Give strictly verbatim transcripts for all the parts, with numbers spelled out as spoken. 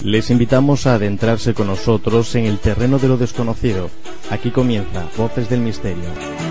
Les invitamos a adentrarse con nosotros en el terreno de lo desconocido. Aquí comienza Voces del Misterio.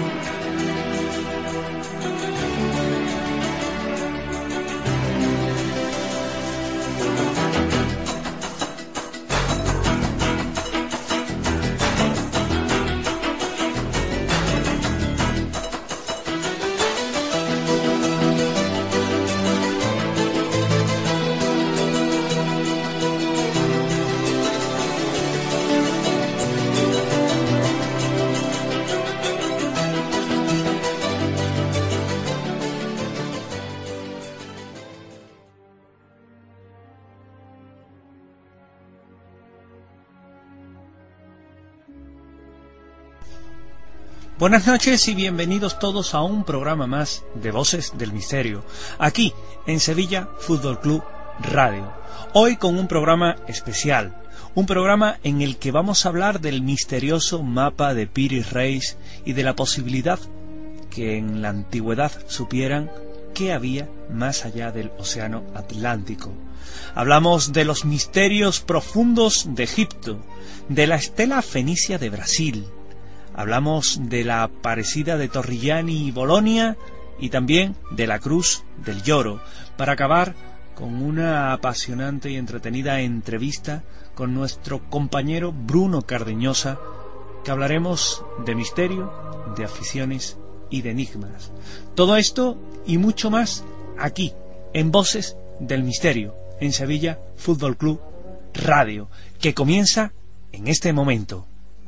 Buenas noches y bienvenidos todos a un programa más de Voces del Misterio, aquí en Sevilla Fútbol Club Radio. Hoy con un programa especial, un programa en el que vamos a hablar del misterioso mapa de Piri Reis y de la posibilidad que en la antigüedad supieran qué había más allá del océano Atlántico. Hablamos de los misterios profundos de Egipto, de la estela fenicia de Brasil. Hablamos de la Aparecida de Torrigiani y Bolonia y también de la Cruz del Lloro, para acabar con una apasionante y entretenida entrevista con nuestro compañero Bruno Cardeñosa, que hablaremos de misterio, de aficiones y de enigmas. Todo esto y mucho más aquí, en Voces del Misterio, en Sevilla Fútbol Club Radio, que comienza en este momento.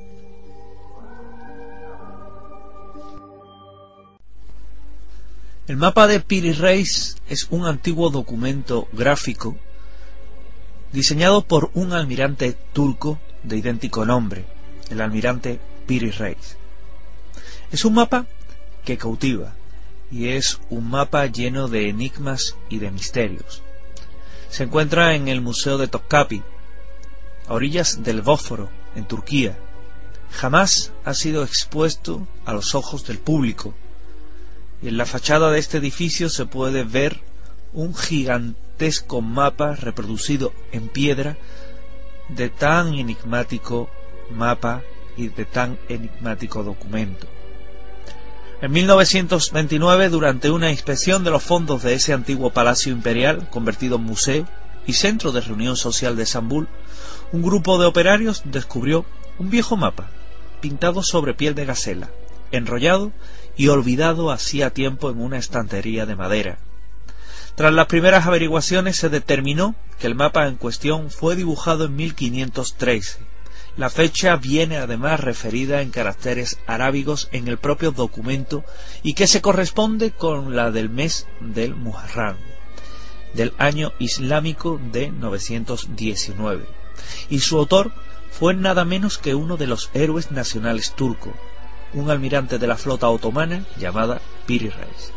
El mapa de Piri Reis es un antiguo documento gráfico diseñado por un almirante turco de idéntico nombre, el almirante Piri Reis. Es un mapa que cautiva y es un mapa lleno de enigmas y de misterios. Se encuentra en el Museo de Topkapi, a orillas del Bósforo, en Turquía. Jamás ha sido expuesto a los ojos del público. Y en la fachada de este edificio se puede ver un gigantesco mapa reproducido en piedra de tan enigmático mapa y de tan enigmático documento. En mil novecientos veintinueve, durante una inspección de los fondos de ese antiguo palacio imperial, convertido en museo y centro de reunión social de Estambul, un grupo de operarios descubrió un viejo mapa, pintado sobre piel de gacela, enrollado y olvidado hacía tiempo en una estantería de madera. Tras las primeras averiguaciones se determinó que el mapa en cuestión fue dibujado en mil quinientos trece. La fecha viene además referida en caracteres arábigos en el propio documento y que se corresponde con la del mes del Muharram, del año islámico de novecientos diecinueve. Y su autor fue nada menos que uno de los héroes nacionales turcos, un almirante de la flota otomana llamada Piri Reis.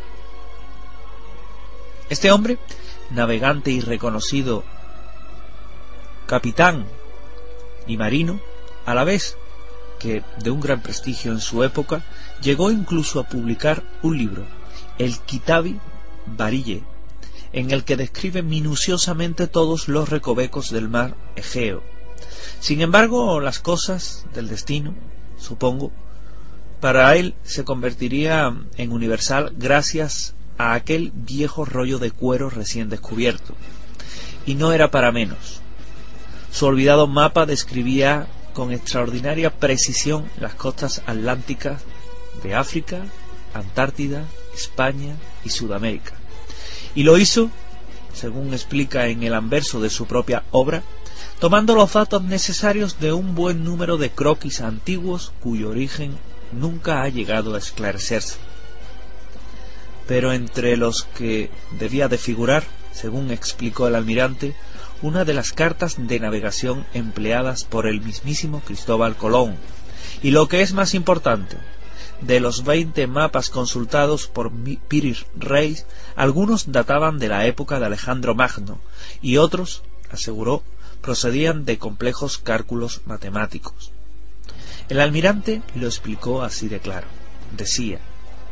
Este hombre, navegante y reconocido capitán y marino, a la vez que de un gran prestigio en su época, llegó incluso a publicar un libro, el Kitabi Barille, en el que describe minuciosamente todos los recovecos del mar Egeo. Sin embargo, las cosas del destino, supongo, para él se convertiría en universal gracias a aquel viejo rollo de cuero recién descubierto. Y no era para menos. Su olvidado mapa describía con extraordinaria precisión las costas atlánticas de África, Antártida, España y Sudamérica. Y lo hizo, según explica en el anverso de su propia obra, tomando los datos necesarios de un buen número de croquis antiguos cuyo origen nunca ha llegado a esclarecerse. Pero entre los que debía de figurar, según explicó el almirante, una de las cartas de navegación empleadas por el mismísimo Cristóbal Colón, y lo que es más importante, de los veinte mapas consultados por Piri Reis, algunos databan de la época de Alejandro Magno, y otros, aseguró, procedían de complejos cálculos matemáticos. El almirante lo explicó así de claro. Decía: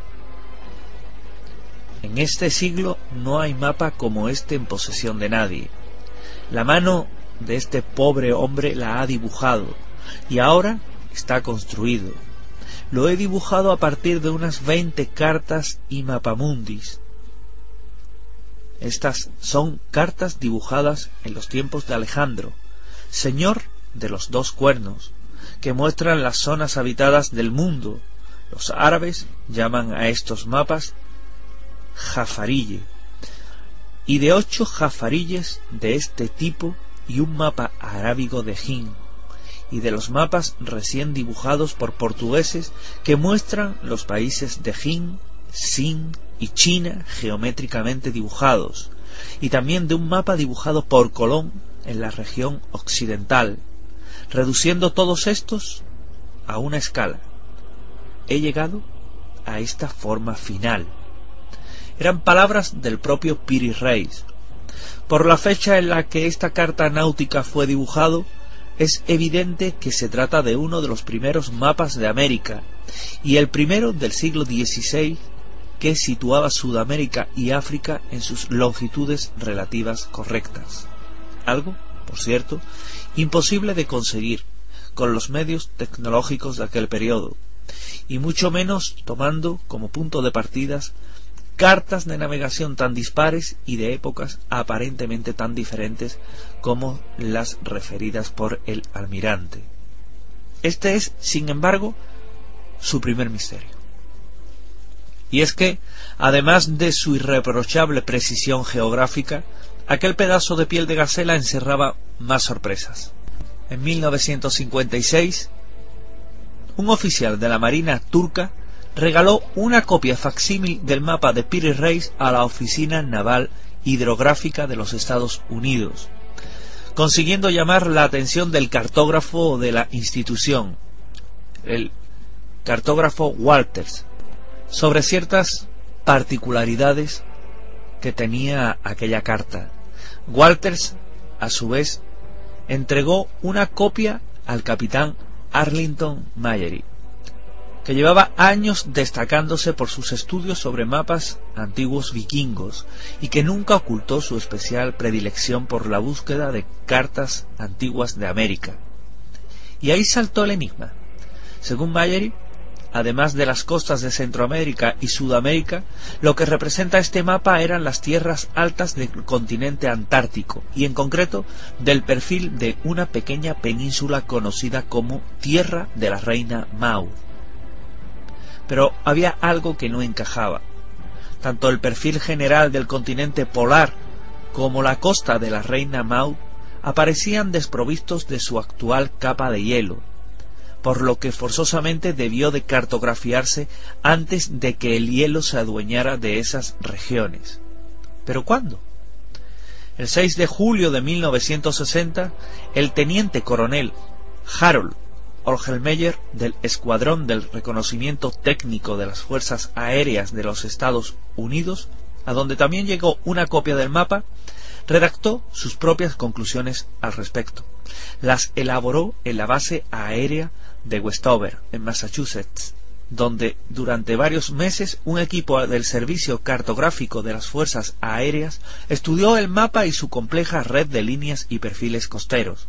en este siglo no hay mapa como este en posesión de nadie. La mano de este pobre hombre la ha dibujado y ahora está construido. Lo he dibujado a partir de unas veinte cartas y mapamundis. Estas son cartas dibujadas en los tiempos de Alejandro, señor de los dos cuernos, que muestran las zonas habitadas del mundo. Los árabes llaman a estos mapas jafarille, y de ocho jafarilles de este tipo y un mapa arábigo de Hind, y de los mapas recién dibujados por portugueses que muestran los países de Hind, Sind y China geométricamente dibujados, y también de un mapa dibujado por Colón en la región occidental, reduciendo todos estos a una escala. He llegado a esta forma final. Eran palabras del propio Piri Reis. Por la fecha en la que esta carta náutica fue dibujado, es evidente que se trata de uno de los primeros mapas de América, y el primero del siglo dieciséis, que situaba Sudamérica y África en sus longitudes relativas correctas. Algo, por cierto, imposible de conseguir con los medios tecnológicos de aquel periodo, y mucho menos tomando como punto de partidas cartas de navegación tan dispares y de épocas aparentemente tan diferentes como las referidas por el almirante. Este es, sin embargo, su primer misterio. Y es que, además de su irreprochable precisión geográfica, aquel pedazo de piel de gacela encerraba más sorpresas. En mil novecientos cincuenta y seis, un oficial de la Marina turca regaló una copia facsímil del mapa de Piri Reis a la Oficina Naval Hidrográfica de los Estados Unidos, consiguiendo llamar la atención del cartógrafo de la institución, el cartógrafo Walters, sobre ciertas particularidades que tenía aquella carta. Walters, a su vez, entregó una copia al capitán Arlington Mallory, que llevaba años destacándose por sus estudios sobre mapas antiguos vikingos y que nunca ocultó su especial predilección por la búsqueda de cartas antiguas de América. Y ahí saltó el enigma. Según Mallory, además de las costas de Centroamérica y Sudamérica, lo que representa este mapa eran las tierras altas del continente antártico, y en concreto del perfil de una pequeña península conocida como Tierra de la Reina Maud. Pero había algo que no encajaba. Tanto el perfil general del continente polar como la costa de la Reina Maud aparecían desprovistos de su actual capa de hielo, por lo que forzosamente debió de cartografiarse antes de que el hielo se adueñara de esas regiones. ¿Pero cuándo? El seis de julio de mil novecientos sesenta, el teniente coronel Harold Olgelmeyer del Escuadrón del Reconocimiento Técnico de las Fuerzas Aéreas de los Estados Unidos, a donde también llegó una copia del mapa, redactó sus propias conclusiones al respecto. Las elaboró en la base aérea de Westover, en Massachusetts, donde durante varios meses un equipo del Servicio Cartográfico de las Fuerzas Aéreas estudió el mapa y su compleja red de líneas y perfiles costeros.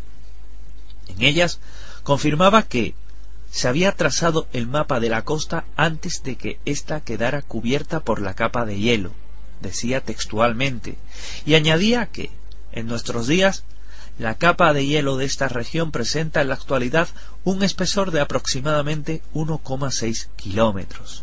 En ellas confirmaba que se había trazado el mapa de la costa antes de que ésta quedara cubierta por la capa de hielo, decía textualmente, y añadía que, en nuestros días, la capa de hielo de esta región presenta en la actualidad un espesor de aproximadamente uno coma seis kilómetros.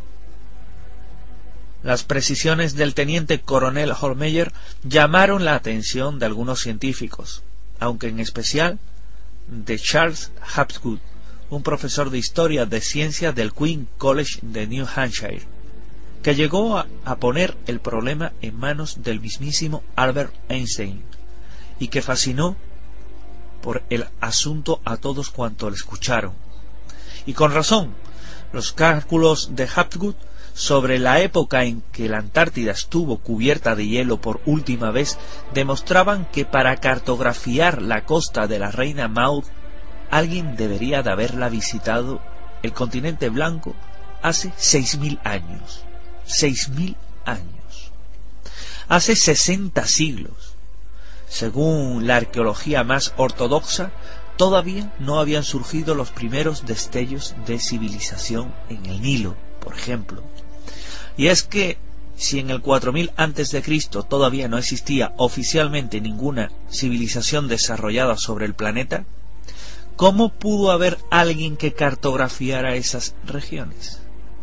Las precisiones del teniente coronel Holmeyer llamaron la atención de algunos científicos, aunque en especial de Charles Hapgood, un profesor de historia de ciencia del Queen College de New Hampshire, que llegó a, a poner el problema en manos del mismísimo Albert Einstein, y que fascinó por el asunto a todos cuanto le escucharon. Y con razón, los cálculos de Hapgood sobre la época en que la Antártida estuvo cubierta de hielo por última vez demostraban que para cartografiar la costa de la Reina Maud alguien debería de haberla visitado el continente blanco hace seis mil años. Seis mil años. Hace sesenta siglos. Según la arqueología más ortodoxa, todavía no habían surgido los primeros destellos de civilización en el Nilo, por ejemplo. Y es que, si en el cuatro mil antes de Cristo todavía no existía oficialmente ninguna civilización desarrollada sobre el planeta, ¿cómo pudo haber alguien que cartografiara esas regiones?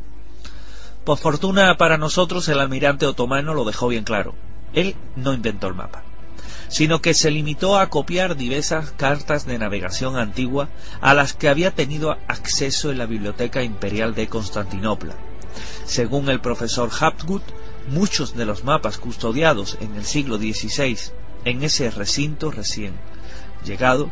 Por fortuna para nosotros, el almirante otomano lo dejó bien claro. Él no inventó el mapa, sino que se limitó a copiar diversas cartas de navegación antigua a las que había tenido acceso en la Biblioteca Imperial de Constantinopla. Según el profesor Hapgood, muchos de los mapas custodiados en el siglo dieciséis en ese recinto recién llegado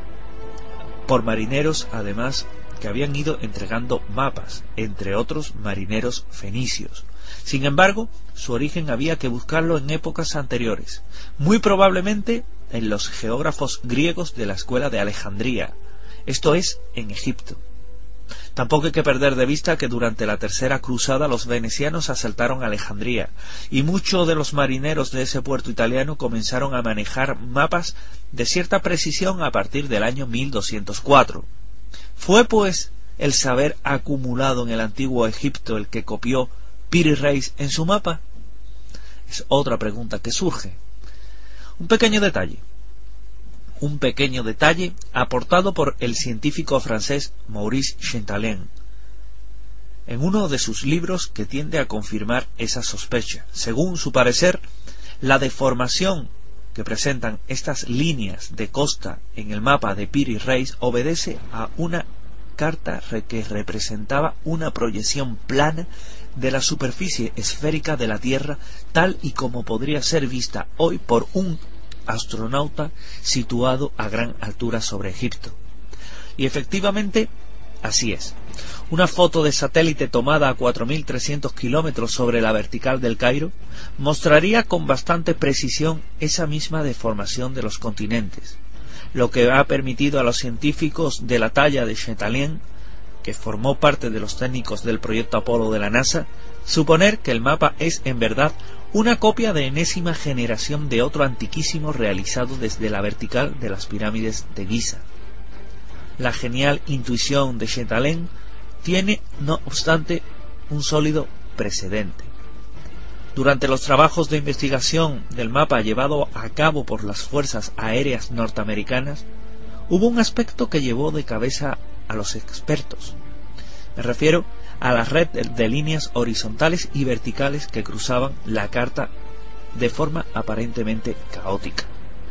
por marineros, además, que habían ido entregando mapas, entre otros marineros fenicios. Sin embargo, su origen había que buscarlo en épocas anteriores, muy probablemente en los geógrafos griegos de la escuela de Alejandría, esto es, en Egipto. Tampoco hay que perder de vista que durante la Tercera Cruzada los venecianos asaltaron Alejandría, y muchos de los marineros de ese puerto italiano comenzaron a manejar mapas de cierta precisión a partir del año mil doscientos cuatro. ¿Fue, pues, el saber acumulado en el antiguo Egipto el que copió Piri Reis en su mapa? Es otra pregunta que surge. Un pequeño detalle. Un pequeño detalle aportado por el científico francés Maurice Chatelain en uno de sus libros que tiende a confirmar esa sospecha. Según su parecer, la deformación que presentan estas líneas de costa en el mapa de Piri Reis obedece a una carta que representaba una proyección plana de la superficie esférica de la Tierra, tal y como podría ser vista hoy por un astronauta situado a gran altura sobre Egipto. Y efectivamente, así es. Una foto de satélite tomada a cuatro mil trescientos kilómetros sobre la vertical del Cairo mostraría con bastante precisión esa misma deformación de los continentes, lo que ha permitido a los científicos de la talla de Chatelain, que formó parte de los técnicos del proyecto Apolo de la NASA, suponer que el mapa es en verdad una copia de enésima generación de otro antiquísimo realizado desde la vertical de las pirámides de Giza. La genial intuición de Chatelain tiene, no obstante, un sólido precedente. Durante los trabajos de investigación del mapa llevado a cabo por las Fuerzas Aéreas Norteamericanas, hubo un aspecto que llevó de cabeza a los expertos. Me refiero a la red de líneas horizontales y verticales que cruzaban la carta de forma aparentemente caótica.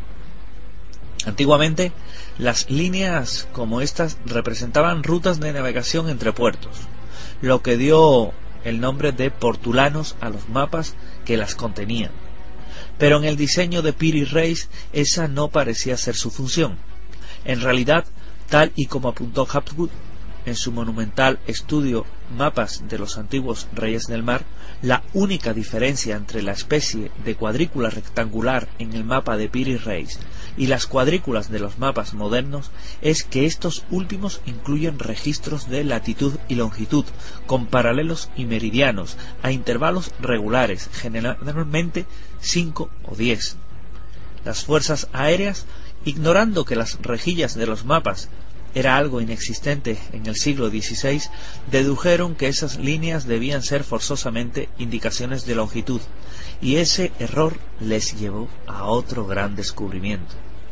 Antiguamente, las líneas como estas representaban rutas de navegación entre puertos, lo que dio el nombre de portulanos a los mapas que las contenían. Pero en el diseño de Piri Reis esa no parecía ser su función. En realidad, tal y como apuntó Hapgood en su monumental estudio Mapas de los antiguos reyes del mar, la única diferencia entre la especie de cuadrícula rectangular en el mapa de Piri Reis y las cuadrículas de los mapas modernos es que estos últimos incluyen registros de latitud y longitud con paralelos y meridianos a intervalos regulares, generalmente cinco o diez. Las fuerzas aéreas, ignorando que las rejillas de los mapas era algo inexistente en el siglo dieciséis, dedujeron que esas líneas debían ser forzosamente indicaciones de longitud, y ese error les llevó a otro gran descubrimiento.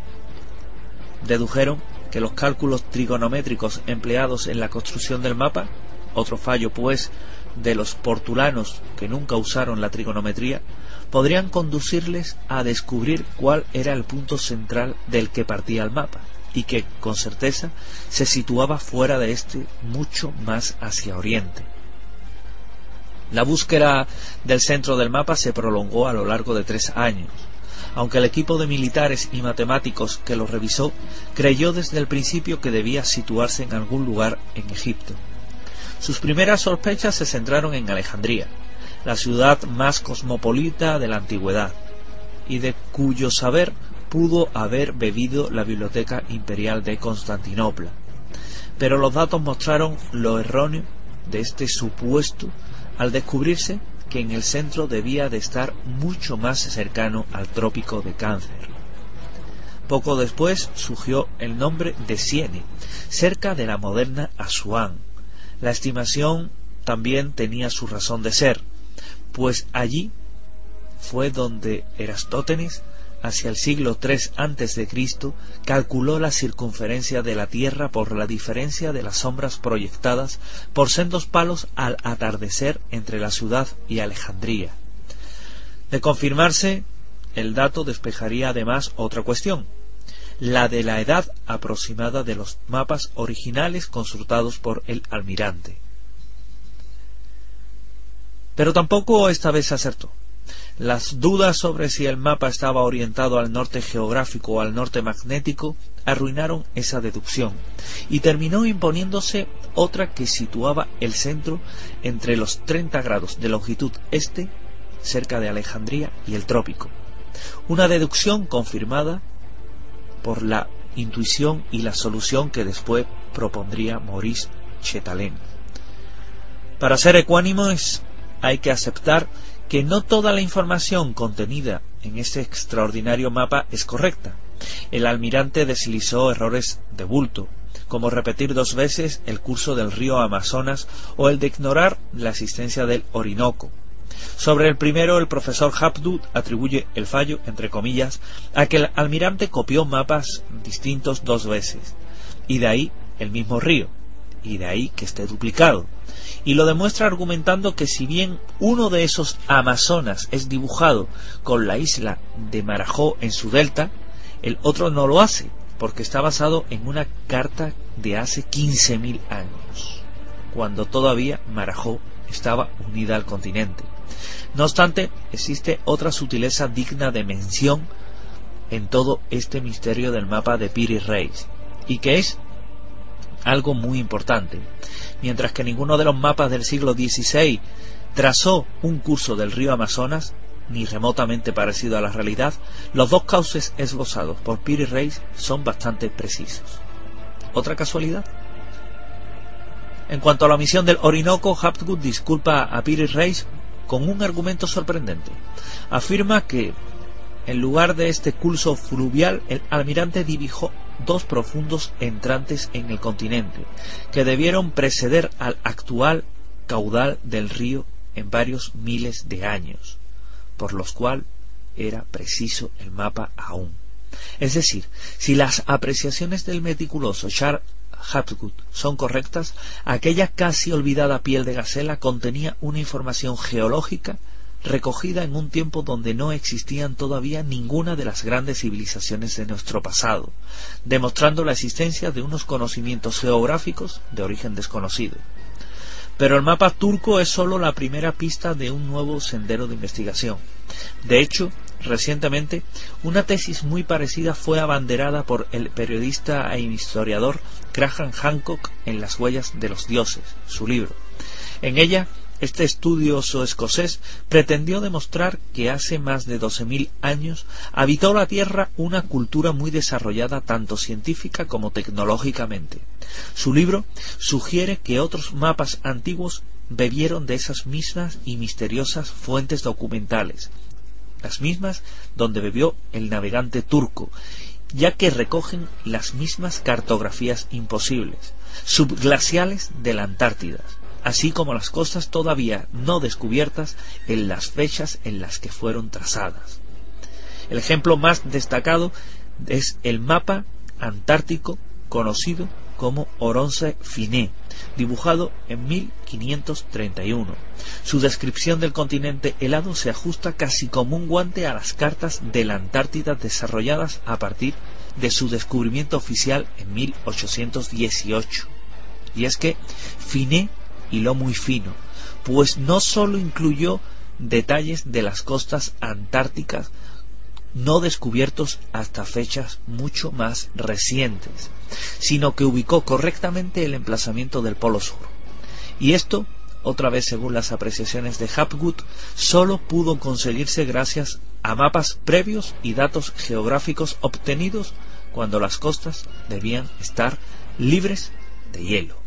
Dedujeron que los cálculos trigonométricos empleados en la construcción del mapa, otro fallo pues de los portulanos que nunca usaron la trigonometría, podrían conducirles a descubrir cuál era el punto central del que partía el mapa, y que, con certeza, se situaba fuera de este, mucho más hacia oriente. La búsqueda del centro del mapa se prolongó a lo largo de tres años, aunque el equipo de militares y matemáticos que lo revisó creyó desde el principio que debía situarse en algún lugar en Egipto. Sus primeras sospechas se centraron en Alejandría, la ciudad más cosmopolita de la antigüedad, y de cuyo saber pudo haber bebido la Biblioteca Imperial de Constantinopla. Pero los datos mostraron lo erróneo de este supuesto al descubrirse que en el centro debía de estar mucho más cercano al trópico de Cáncer. Poco después surgió el nombre de Siene, cerca de la moderna Asuán. La estimación también tenía su razón de ser, pues allí fue donde Eratóstenes, hacia el siglo tres antes de Cristo, calculó la circunferencia de la Tierra por la diferencia de las sombras proyectadas por sendos palos al atardecer entre la ciudad y Alejandría. De confirmarse, el dato despejaría además otra cuestión, la de la edad aproximada de los mapas originales consultados por el almirante. Pero tampoco esta vez acertó. Las dudas sobre si el mapa estaba orientado al norte geográfico o al norte magnético arruinaron esa deducción, y terminó imponiéndose otra que situaba el centro entre los treinta grados de longitud este, cerca de Alejandría, y el trópico. Una deducción confirmada por la intuición y la solución que después propondría Maurice Chetalain. Para ser ecuánimos hay que aceptar que no toda la información contenida en este extraordinario mapa es correcta. El almirante deslizó errores de bulto, como repetir dos veces el curso del río Amazonas o el de ignorar la existencia del Orinoco. Sobre el primero, el profesor Hapgood atribuye el fallo, entre comillas, a que el almirante copió mapas distintos dos veces, y de ahí el mismo río, y de ahí que esté duplicado, y lo demuestra argumentando que si bien uno de esos Amazonas es dibujado con la isla de Marajó en su delta, el otro no lo hace, porque está basado en una carta de hace quince mil años, cuando todavía Marajó estaba unida al continente. No obstante, existe otra sutileza digna de mención en todo este misterio del mapa de Piri Reis, y que es algo muy importante. Mientras que ninguno de los mapas del siglo dieciséis trazó un curso del río Amazonas, ni remotamente parecido a la realidad, los dos cauces esbozados por Piri Reis son bastante precisos. ¿Otra casualidad? En cuanto a la omisión del Orinoco, Hapgood disculpa a Piri Reis con un argumento sorprendente. Afirma que en lugar de este curso fluvial, el almirante dibujó dos profundos entrantes en el continente, que debieron preceder al actual caudal del río en varios miles de años, por los cuales era preciso el mapa aún. Es decir, si las apreciaciones del meticuloso Charles Hapgood son correctas, aquella casi olvidada piel de gacela contenía una información geológica recogida en un tiempo donde no existían todavía ninguna de las grandes civilizaciones de nuestro pasado, demostrando la existencia de unos conocimientos geográficos de origen desconocido. Pero el mapa turco es sólo la primera pista de un nuevo sendero de investigación. De hecho, recientemente, una tesis muy parecida fue abanderada por el periodista e historiador Graham Hancock en Las huellas de los dioses, su libro. En ella, este estudioso escocés pretendió demostrar que hace más de doce mil años habitó la Tierra una cultura muy desarrollada tanto científica como tecnológicamente. Su libro sugiere que otros mapas antiguos bebieron de esas mismas y misteriosas fuentes documentales, las mismas donde bebió el navegante turco, ya que recogen las mismas cartografías imposibles, subglaciales de la Antártida, así como las costas todavía no descubiertas en las fechas en las que fueron trazadas. El ejemplo más destacado es el mapa antártico conocido como Oronce Finé, dibujado en mil quinientos treinta y uno. Su descripción del continente helado se ajusta casi como un guante a las cartas de la Antártida desarrolladas a partir de su descubrimiento oficial en mil ochocientos dieciocho. Y es que Finé hiló muy fino, pues no sólo incluyó detalles de las costas antárticas no descubiertos hasta fechas mucho más recientes, sino que ubicó correctamente el emplazamiento del Polo Sur. Y esto, otra vez según las apreciaciones de Hapgood, sólo pudo conseguirse gracias a mapas previos y datos geográficos obtenidos cuando las costas debían estar libres de hielo.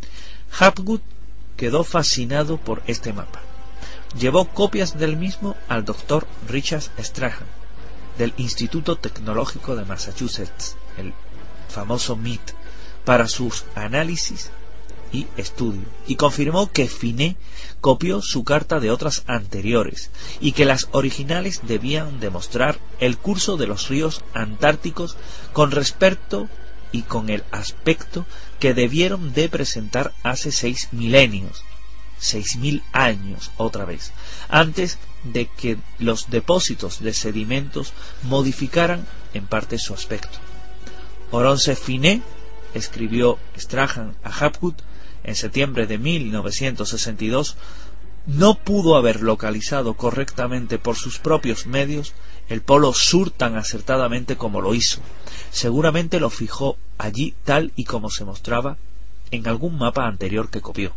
Hapgood quedó fascinado por este mapa. Llevó copias del mismo al doctor Richard Strachan, del Instituto Tecnológico de Massachusetts, el famoso M I T, para sus análisis y estudio, y confirmó que Finney copió su carta de otras anteriores y que las originales debían demostrar el curso de los ríos antárticos con respecto y con el aspecto que debieron de presentar hace seis milenios, seis mil años otra vez, antes de que los depósitos de sedimentos modificaran en parte su aspecto. Orance Finney, escribió Strahan a Hapgood en septiembre de mil novecientos sesenta y dos, no pudo haber localizado correctamente por sus propios medios el polo sur tan acertadamente como lo hizo. Seguramente lo fijó allí tal y como se mostraba en algún mapa anterior que copió.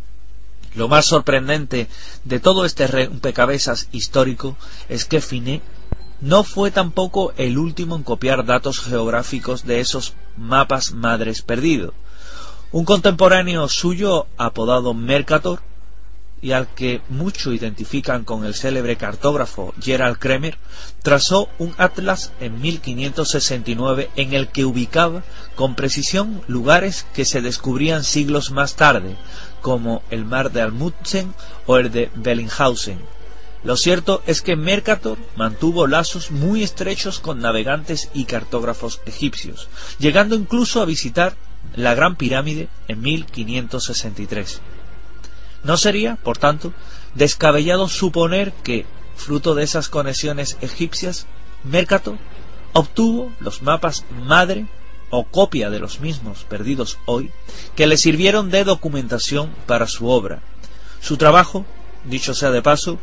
Lo más sorprendente de todo este rompecabezas histórico es que Finney no fue tampoco el último en copiar datos geográficos de esos mapas madres perdidos. Un contemporáneo suyo, apodado Mercator, y al que mucho identifican con el célebre cartógrafo Gerald Kremer, trazó un atlas en mil quinientos sesenta y nueve en el que ubicaba con precisión lugares que se descubrían siglos más tarde, como el mar de Amundsen o el de Bellinghausen. Lo cierto es que Mercator mantuvo lazos muy estrechos con navegantes y cartógrafos egipcios, llegando incluso a visitar la Gran Pirámide en mil quinientos sesenta y tres. No sería, por tanto, descabellado suponer que, fruto de esas conexiones egipcias, Mercator obtuvo los mapas madre o copia de los mismos perdidos hoy, que le sirvieron de documentación para su obra. Su trabajo, dicho sea de paso,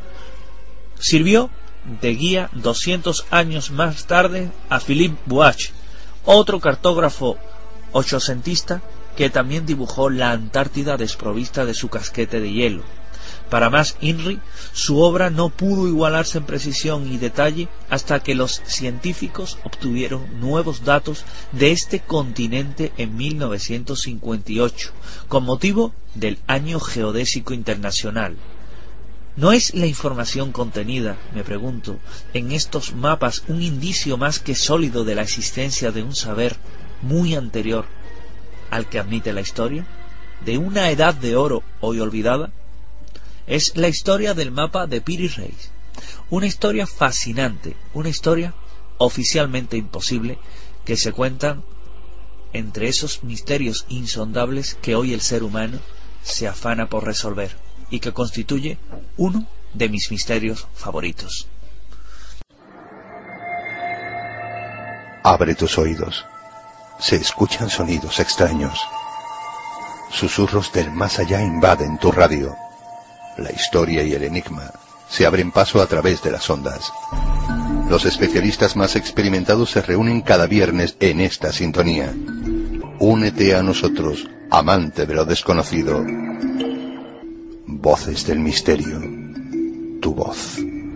sirvió de guía doscientos años más tarde a Philippe Buach, otro cartógrafo ochocentista que también dibujó la Antártida desprovista de su casquete de hielo. Para más inri, su obra no pudo igualarse en precisión y detalle hasta que los científicos obtuvieron nuevos datos de este continente en mil novecientos cincuenta y ocho, con motivo del Año Geodésico Internacional. ¿No es la información contenida, me pregunto, en estos mapas un indicio más que sólido de la existencia de un saber muy anterior al que admite la historia, de una edad de oro hoy olvidada? Es la historia del mapa de Piri Reis, una historia fascinante, una historia oficialmente imposible, que se cuentan entre esos misterios insondables que hoy el ser humano se afana por resolver, y que constituye uno de mis misterios favoritos. Abre tus oídos. Se escuchan sonidos extraños. Susurros del más allá invaden tu radio. La historia y el enigma se abren paso a través de las ondas. Los especialistas más experimentados se reúnen cada viernes en esta sintonía. Únete a nosotros, amante de lo desconocido. Voces del misterio. Tu voz.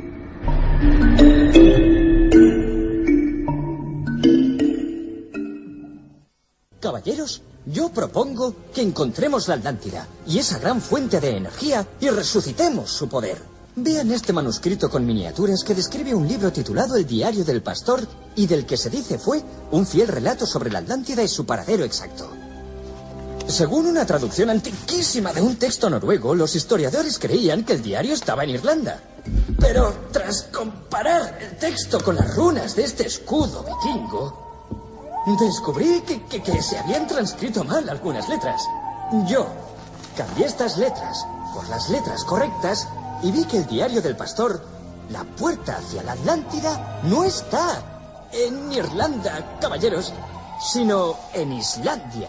Caballeros, yo propongo que encontremos la Atlántida y esa gran fuente de energía y resucitemos su poder. Vean este manuscrito con miniaturas que describe un libro titulado El diario del pastor y del que se dice fue un fiel relato sobre la Atlántida y su paradero exacto. Según una traducción antiquísima de un texto noruego, los historiadores creían que el diario estaba en Irlanda. Pero tras comparar el texto con las runas de este escudo vikingo, descubrí que, que, que se habían transcrito mal algunas letras. Yo cambié estas letras por las letras correctas y vi que el diario del pastor, la puerta hacia la Atlántida, no está en Irlanda, caballeros, sino en Islandia.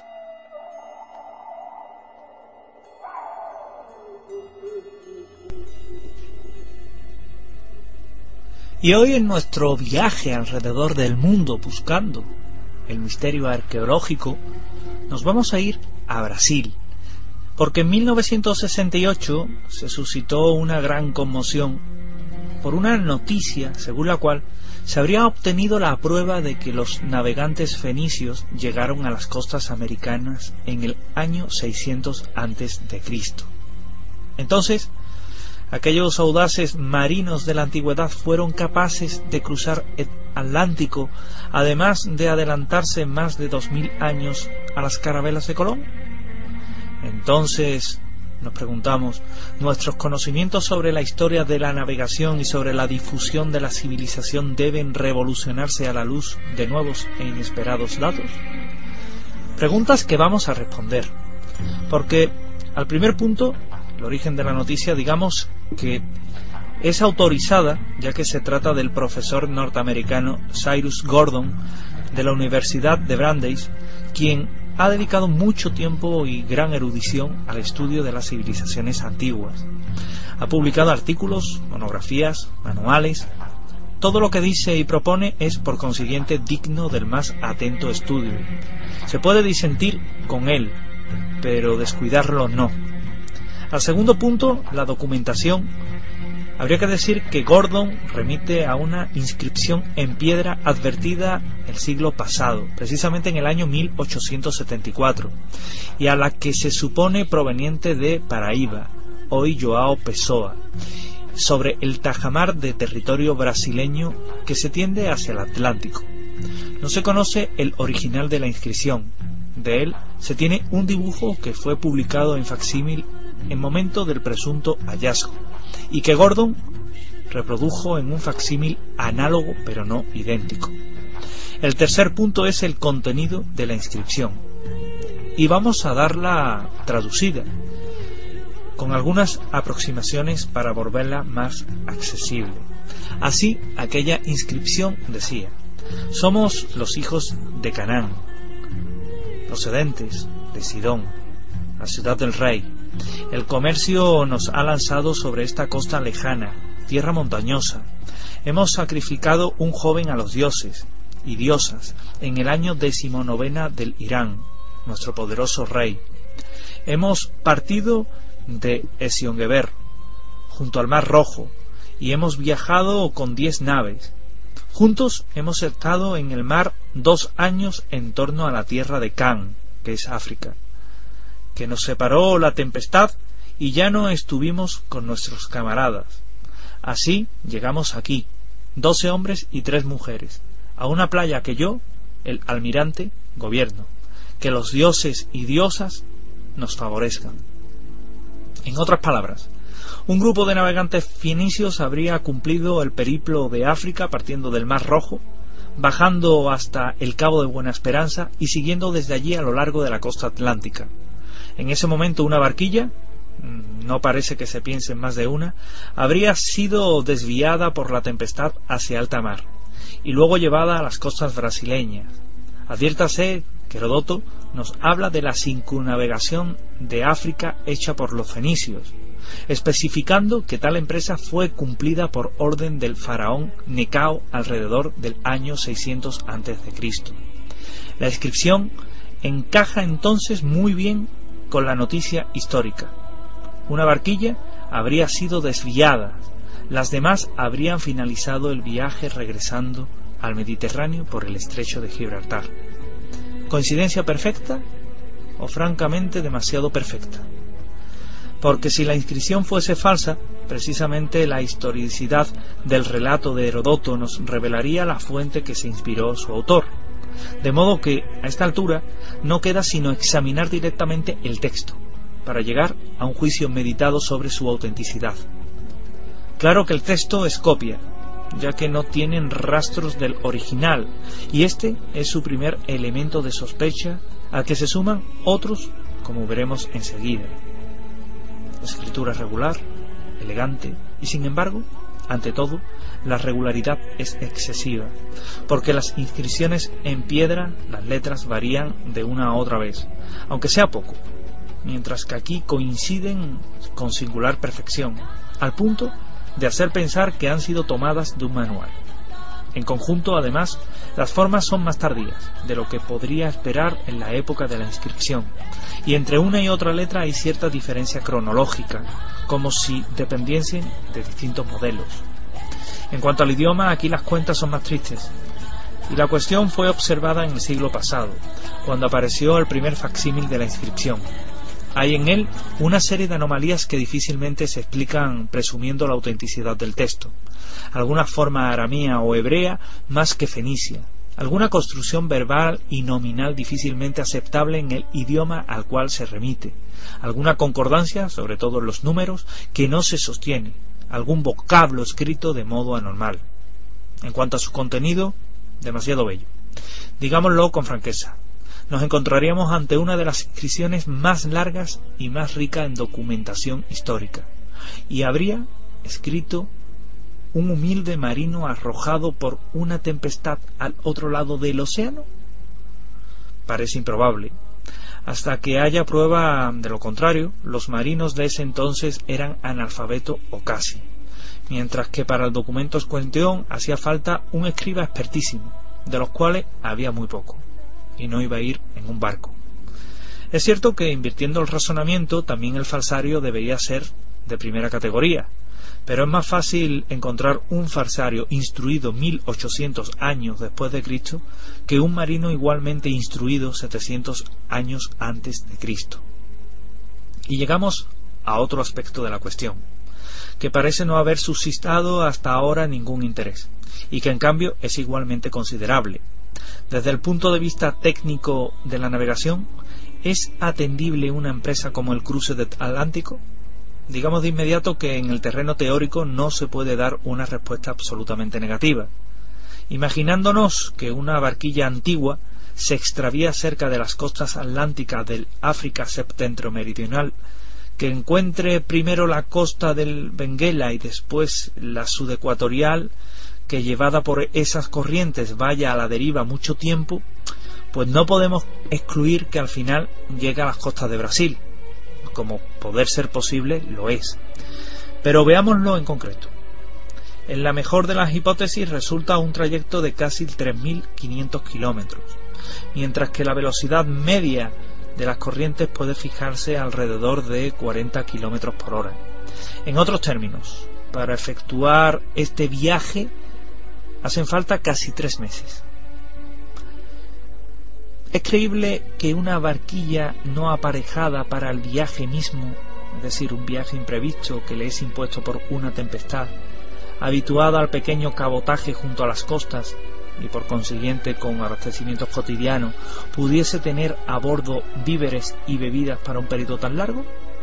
Y hoy en nuestro viaje alrededor del mundo buscando el misterio arqueológico, nos vamos a ir a Brasil, porque en mil novecientos sesenta y ocho se suscitó una gran conmoción por una noticia según la cual se habría obtenido la prueba de que los navegantes fenicios llegaron a las costas americanas en el año seiscientos antes de Cristo. Entonces, Aquellos audaces marinos de la antigüedad fueron capaces de cruzar el Atlántico, además de adelantarse más de dos mil años a las carabelas de Colón. Entonces, nos preguntamos, ¿nuestros conocimientos sobre la historia de la navegación y sobre la difusión de la civilización deben revolucionarse a la luz de nuevos e inesperados datos? Preguntas que vamos a responder, porque al primer punto, el origen de la noticia, digamos que es autorizada, ya que se trata del profesor norteamericano Cyrus Gordon de la Universidad de Brandeis, quien ha dedicado mucho tiempo y gran erudición al estudio de las civilizaciones antiguas. Ha publicado artículos, monografías, manuales. Todo lo que dice y propone es, por consiguiente, digno del más atento estudio. Se puede disentir con él, pero descuidarlo no. Al segundo punto, la documentación. Habría que decir que Gordon remite a una inscripción en piedra advertida el siglo pasado, precisamente en el año mil ochocientos setenta y cuatro, y a la que se supone proveniente de Paraíba, hoy João Pessoa, sobre el tajamar de territorio brasileño que se tiende hacia el Atlántico. No se conoce el original de la inscripción. De él se tiene un dibujo que fue publicado en facsímil en momento del presunto hallazgo, y que Gordon reprodujo en un facsímil análogo pero no idéntico. El tercer punto es el contenido de la inscripción, y vamos a darla traducida, con algunas aproximaciones para volverla más accesible. Así, aquella inscripción decía: somos los hijos de Canaán, procedentes de Sidón, la ciudad del rey. El comercio nos ha lanzado sobre esta costa lejana, tierra montañosa. Hemos sacrificado un joven a los dioses y diosas en el año decimonovena del Irán, nuestro poderoso rey. Hemos partido de Esiongeber, junto al Mar Rojo, y hemos viajado con diez naves. Juntos hemos estado en el mar dos años en torno a la tierra de Can, que es África, que nos separó la tempestad y ya no estuvimos con nuestros camaradas. Así llegamos aquí, doce hombres y tres mujeres, a una playa que yo, el almirante, gobierno. Que los dioses y diosas nos favorezcan. En otras palabras, un grupo de navegantes fenicios habría cumplido el periplo de África partiendo del Mar Rojo, bajando hasta el Cabo de Buena Esperanza y siguiendo desde allí a lo largo de la costa atlántica. En ese momento una barquilla, no parece que se piense en más de una, habría sido desviada por la tempestad hacia alta mar y luego llevada a las costas brasileñas. Adviértase que Heródoto nos habla de la circunnavegación de África hecha por los fenicios, especificando que tal empresa fue cumplida por orden del faraón Necao alrededor del año seiscientos antes de Cristo. La inscripción encaja entonces muy bien con la noticia histórica. Una barquilla habría sido desviada, las demás habrían finalizado el viaje regresando al Mediterráneo por el estrecho de Gibraltar. ¿Coincidencia perfecta o francamente demasiado perfecta? Porque si la inscripción fuese falsa, precisamente la historicidad del relato de Heródoto nos revelaría la fuente que se inspiró su autor. De modo que, a esta altura, no queda sino examinar directamente el texto, para llegar a un juicio meditado sobre su autenticidad. Claro que el texto es copia, ya que no tienen rastros del original, y este es su primer elemento de sospecha, al que se suman otros, como veremos enseguida. Escritura regular, elegante, y sin embargo, ante todo, la regularidad es excesiva, porque las inscripciones en piedra, las letras varían de una a otra vez, aunque sea poco, mientras que aquí coinciden con singular perfección, al punto de hacer pensar que han sido tomadas de un manual. En conjunto, además, las formas son más tardías de lo que podría esperar en la época de la inscripción, y entre una y otra letra hay cierta diferencia cronológica, como si dependiesen de distintos modelos. En cuanto al idioma, aquí las cuentas son más tristes, y la cuestión fue observada en el siglo pasado, cuando apareció el primer facsímil de la inscripción. Hay en él una serie de anomalías que difícilmente se explican presumiendo la autenticidad del texto. Alguna forma aramea o hebrea más que fenicia. Alguna construcción verbal y nominal difícilmente aceptable en el idioma al cual se remite. Alguna concordancia, sobre todo en los números, que no se sostiene. Algún vocablo escrito de modo anormal. En cuanto a su contenido, demasiado bello. Digámoslo con franqueza. Nos encontraríamos ante una de las inscripciones más largas y más rica en documentación histórica. Y habría escrito: un humilde marino arrojado por una tempestad al otro lado del océano. Parece improbable. Hasta que haya prueba de lo contrario, los marinos de ese entonces eran analfabetos o casi, mientras que para el documento en cuestión hacía falta un escriba expertísimo, de los cuales había muy poco, y no iba a ir en un barco. Es cierto que, invirtiendo el razonamiento, también el falsario debería ser de primera categoría, pero es más fácil encontrar un falsario instruido mil ochocientos años después de Cristo que un marino igualmente instruido setecientos años antes de Cristo. Y llegamos a otro aspecto de la cuestión, que parece no haber suscitado hasta ahora ningún interés, y que en cambio es igualmente considerable. Desde el punto de vista técnico de la navegación, ¿es atendible una empresa como el cruce del Atlántico? Digamos de inmediato que en el terreno teórico no se puede dar una respuesta absolutamente negativa. Imaginándonos que una barquilla antigua se extravía cerca de las costas atlánticas del África septentriomeridional, que encuentre primero la costa del Benguela y después la sudecuatorial, que llevada por esas corrientes vaya a la deriva mucho tiempo, pues no podemos excluir que al final llegue a las costas de Brasil, como poder ser posible lo es. Pero veámoslo en concreto. En la mejor de las hipótesis resulta un trayecto de casi tres mil quinientos kilómetros, mientras que la velocidad media de las corrientes puede fijarse alrededor de cuarenta kilómetros por hora. En otros términos, para efectuar este viaje hacen falta casi tres meses. ¿Es creíble que una barquilla no aparejada para el viaje mismo, es decir, un viaje imprevisto que le es impuesto por una tempestad, habituada al pequeño cabotaje junto a las costas y por consiguiente con abastecimientos cotidianos, pudiese tener a bordo víveres y bebidas para un periodo tan largo?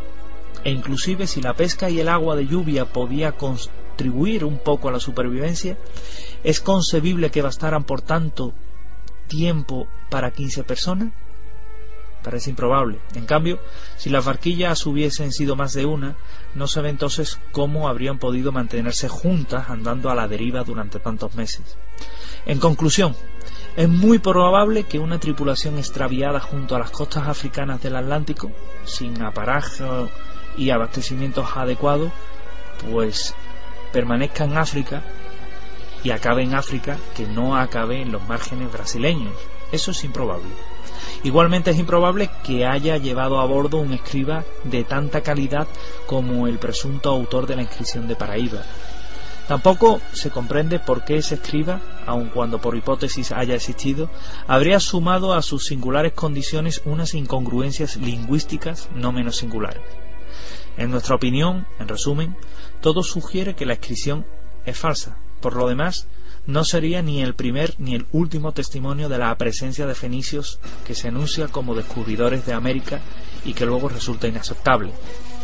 E inclusive si la pesca y el agua de lluvia podía contribuir un poco a la supervivencia, ¿es concebible que bastaran por tanto tiempo para quince personas? Parece improbable. En cambio, si las barquillas hubiesen sido más de una, no se ve entonces cómo habrían podido mantenerse juntas andando a la deriva durante tantos meses. En conclusión, es muy probable que una tripulación extraviada junto a las costas africanas del Atlántico, sin aparaje y abastecimientos adecuados, pues permanezca en África y acabe en África, que no acabe en los márgenes brasileños. Eso es improbable. Igualmente es improbable que haya llevado a bordo un escriba de tanta calidad como el presunto autor de la inscripción de Paraíba. Tampoco se comprende por qué ese escriba, aun cuando por hipótesis haya existido, habría sumado a sus singulares condiciones unas incongruencias lingüísticas no menos singulares. En nuestra opinión, en resumen, todo sugiere que la inscripción es falsa. Por lo demás, no sería ni el primer ni el último testimonio de la presencia de fenicios que se anuncia como descubridores de América y que luego resulta inaceptable.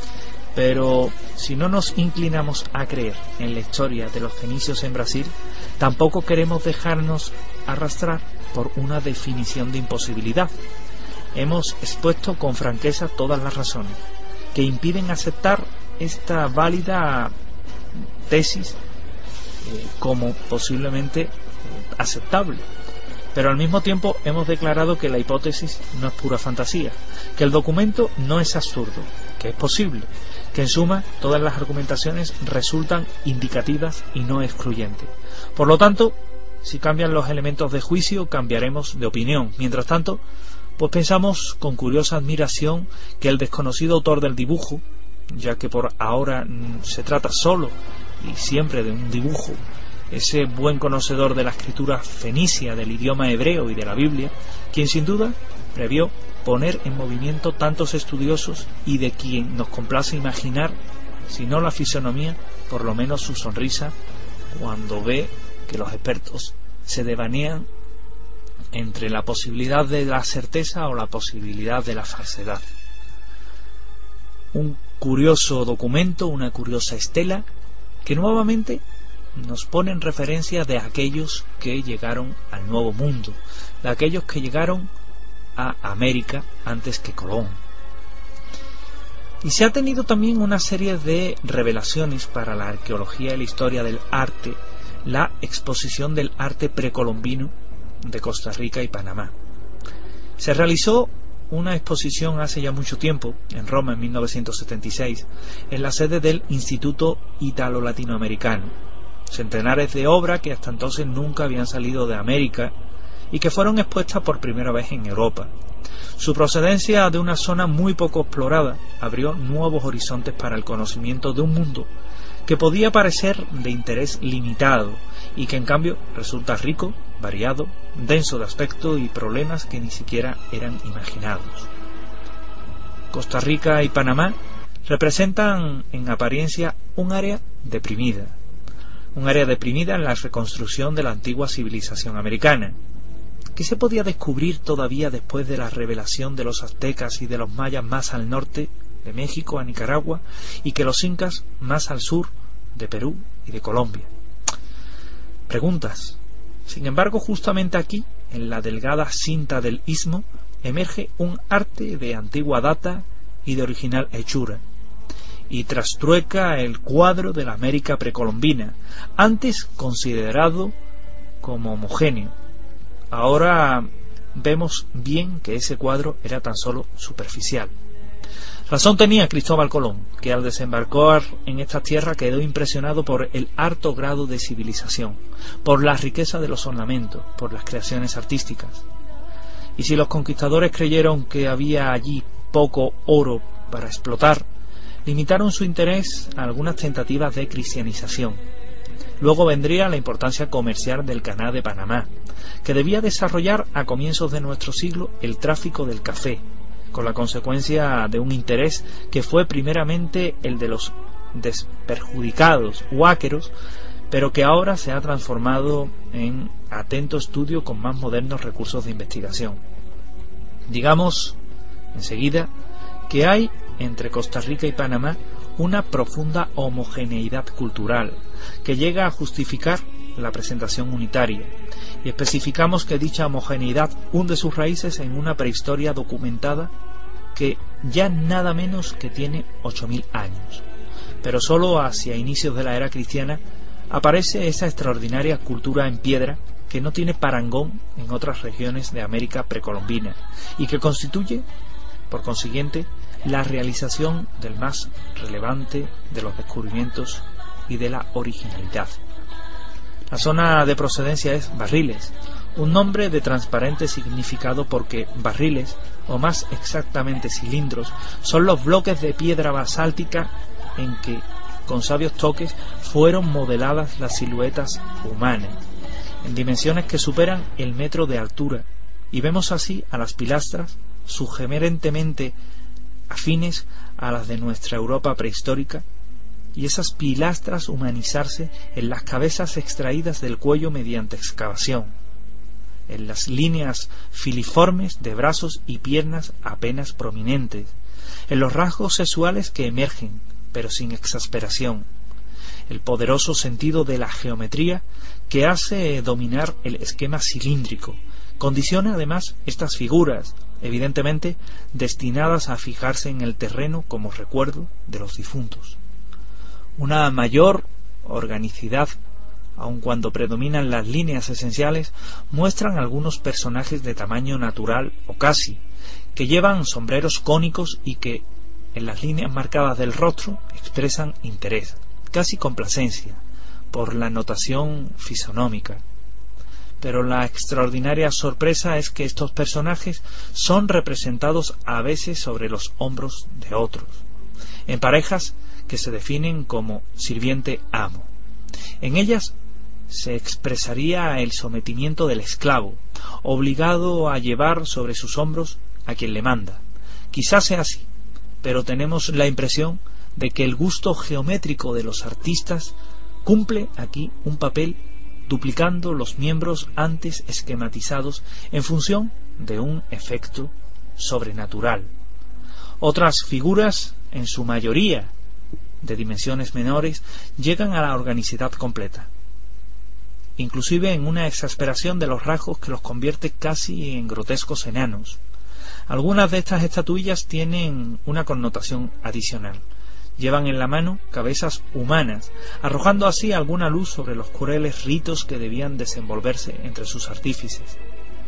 Pero si no nos inclinamos a creer en la historia de los fenicios en Brasil, tampoco queremos dejarnos arrastrar por una definición de imposibilidad. Hemos expuesto con franqueza todas las razones que impiden aceptar esta válida tesis eh, como posiblemente eh, aceptable. Pero al mismo tiempo hemos declarado que la hipótesis no es pura fantasía, que el documento no es absurdo, que es posible, que en suma todas las argumentaciones resultan indicativas y no excluyentes. Por lo tanto, si cambian los elementos de juicio, cambiaremos de opinión. Mientras tanto, pues pensamos con curiosa admiración que el desconocido autor del dibujo, ya que por ahora se trata solo y siempre de un dibujo, ese buen conocedor de la escritura fenicia, del idioma hebreo y de la Biblia, quien sin duda previó poner en movimiento tantos estudiosos y de quien nos complace imaginar, si no la fisonomía, por lo menos su sonrisa, cuando ve que los expertos se devanean entre la posibilidad de la certeza o la posibilidad de la falsedad. Un curioso documento, una curiosa estela, que nuevamente nos pone en referencia de aquellos que llegaron al Nuevo Mundo, de aquellos que llegaron a América antes que Colón. Y se ha tenido también una serie de revelaciones para la arqueología y la historia del arte, la exposición del arte precolombino de Costa Rica y Panamá. Se realizó una exposición hace ya mucho tiempo, en Roma en mil novecientos setenta y seis, en la sede del Instituto Italo-Latinoamericano. Centenares de obras que hasta entonces nunca habían salido de América y que fueron expuestas por primera vez en Europa. Su procedencia de una zona muy poco explorada abrió nuevos horizontes para el conocimiento de un mundo que podía parecer de interés limitado y que en cambio resulta rico, variado, denso de aspecto y problemas que ni siquiera eran imaginados. Costa Rica y Panamá representan en apariencia un área deprimida, un área deprimida en la reconstrucción de la antigua civilización americana. ¿Qué se podía descubrir todavía después de la revelación de los aztecas y de los mayas más al norte, de México a Nicaragua, y que los incas más al sur, de Perú y de Colombia? Preguntas. Sin embargo, justamente aquí, en la delgada cinta del istmo, emerge un arte de antigua data y de original hechura, y trastrueca el cuadro de la América precolombina, antes considerado como homogéneo. Ahora vemos bien que ese cuadro era tan solo superficial. Razón tenía Cristóbal Colón, que al desembarcar en esta tierra quedó impresionado por el alto grado de civilización, por la riqueza de los ornamentos, por las creaciones artísticas. Y si los conquistadores creyeron que había allí poco oro para explotar, limitaron su interés a algunas tentativas de cristianización. Luego vendría la importancia comercial del Canal de Panamá, que debía desarrollar a comienzos de nuestro siglo el tráfico del café, con la consecuencia de un interés que fue primeramente el de los desperjudicados huáqueros, pero que ahora se ha transformado en atento estudio con más modernos recursos de investigación. Digamos, enseguida, que hay entre Costa Rica y Panamá una profunda homogeneidad cultural que llega a justificar la presentación unitaria, y especificamos que dicha homogeneidad hunde sus raíces en una prehistoria documentada que ya nada menos que tiene ocho mil años, pero solo hacia inicios de la era cristiana aparece esa extraordinaria cultura en piedra que no tiene parangón en otras regiones de América precolombina y que constituye, por consiguiente, la realización del más relevante de los descubrimientos y de la originalidad. La zona de procedencia es Barriles, un nombre de transparente significado porque barriles, o más exactamente cilindros, son los bloques de piedra basáltica en que, con sabios toques, fueron modeladas las siluetas humanas, en dimensiones que superan el metro de altura, y vemos así a las pilastras sugerentemente afines a las de nuestra Europa prehistórica, y esas pilastras humanizarse en las cabezas extraídas del cuello mediante excavación, en las líneas filiformes de brazos y piernas apenas prominentes, en los rasgos sexuales que emergen, pero sin exasperación, el poderoso sentido de la geometría que hace dominar el esquema cilíndrico, condiciona además estas figuras, evidentemente destinadas a fijarse en el terreno como recuerdo de los difuntos. Una mayor organicidad, aun cuando predominan las líneas esenciales, muestran algunos personajes de tamaño natural o casi, que llevan sombreros cónicos y que, en las líneas marcadas del rostro, expresan interés, casi complacencia, por la notación fisonómica. Pero la extraordinaria sorpresa es que estos personajes son representados a veces sobre los hombros de otros, en parejas que se definen como sirviente-amo. En ellas se expresaría el sometimiento del esclavo, obligado a llevar sobre sus hombros a quien le manda. Quizás sea así, pero tenemos la impresión de que el gusto geométrico de los artistas cumple aquí un papel duplicando los miembros antes esquematizados en función de un efecto sobrenatural. Otras figuras, en su mayoría de dimensiones menores, llegan a la organicidad completa, inclusive en una exasperación de los rasgos que los convierte casi en grotescos enanos. Algunas de estas estatuillas tienen una connotación adicional. Llevan en la mano cabezas humanas, arrojando así alguna luz sobre los crueles ritos que debían desenvolverse entre sus artífices.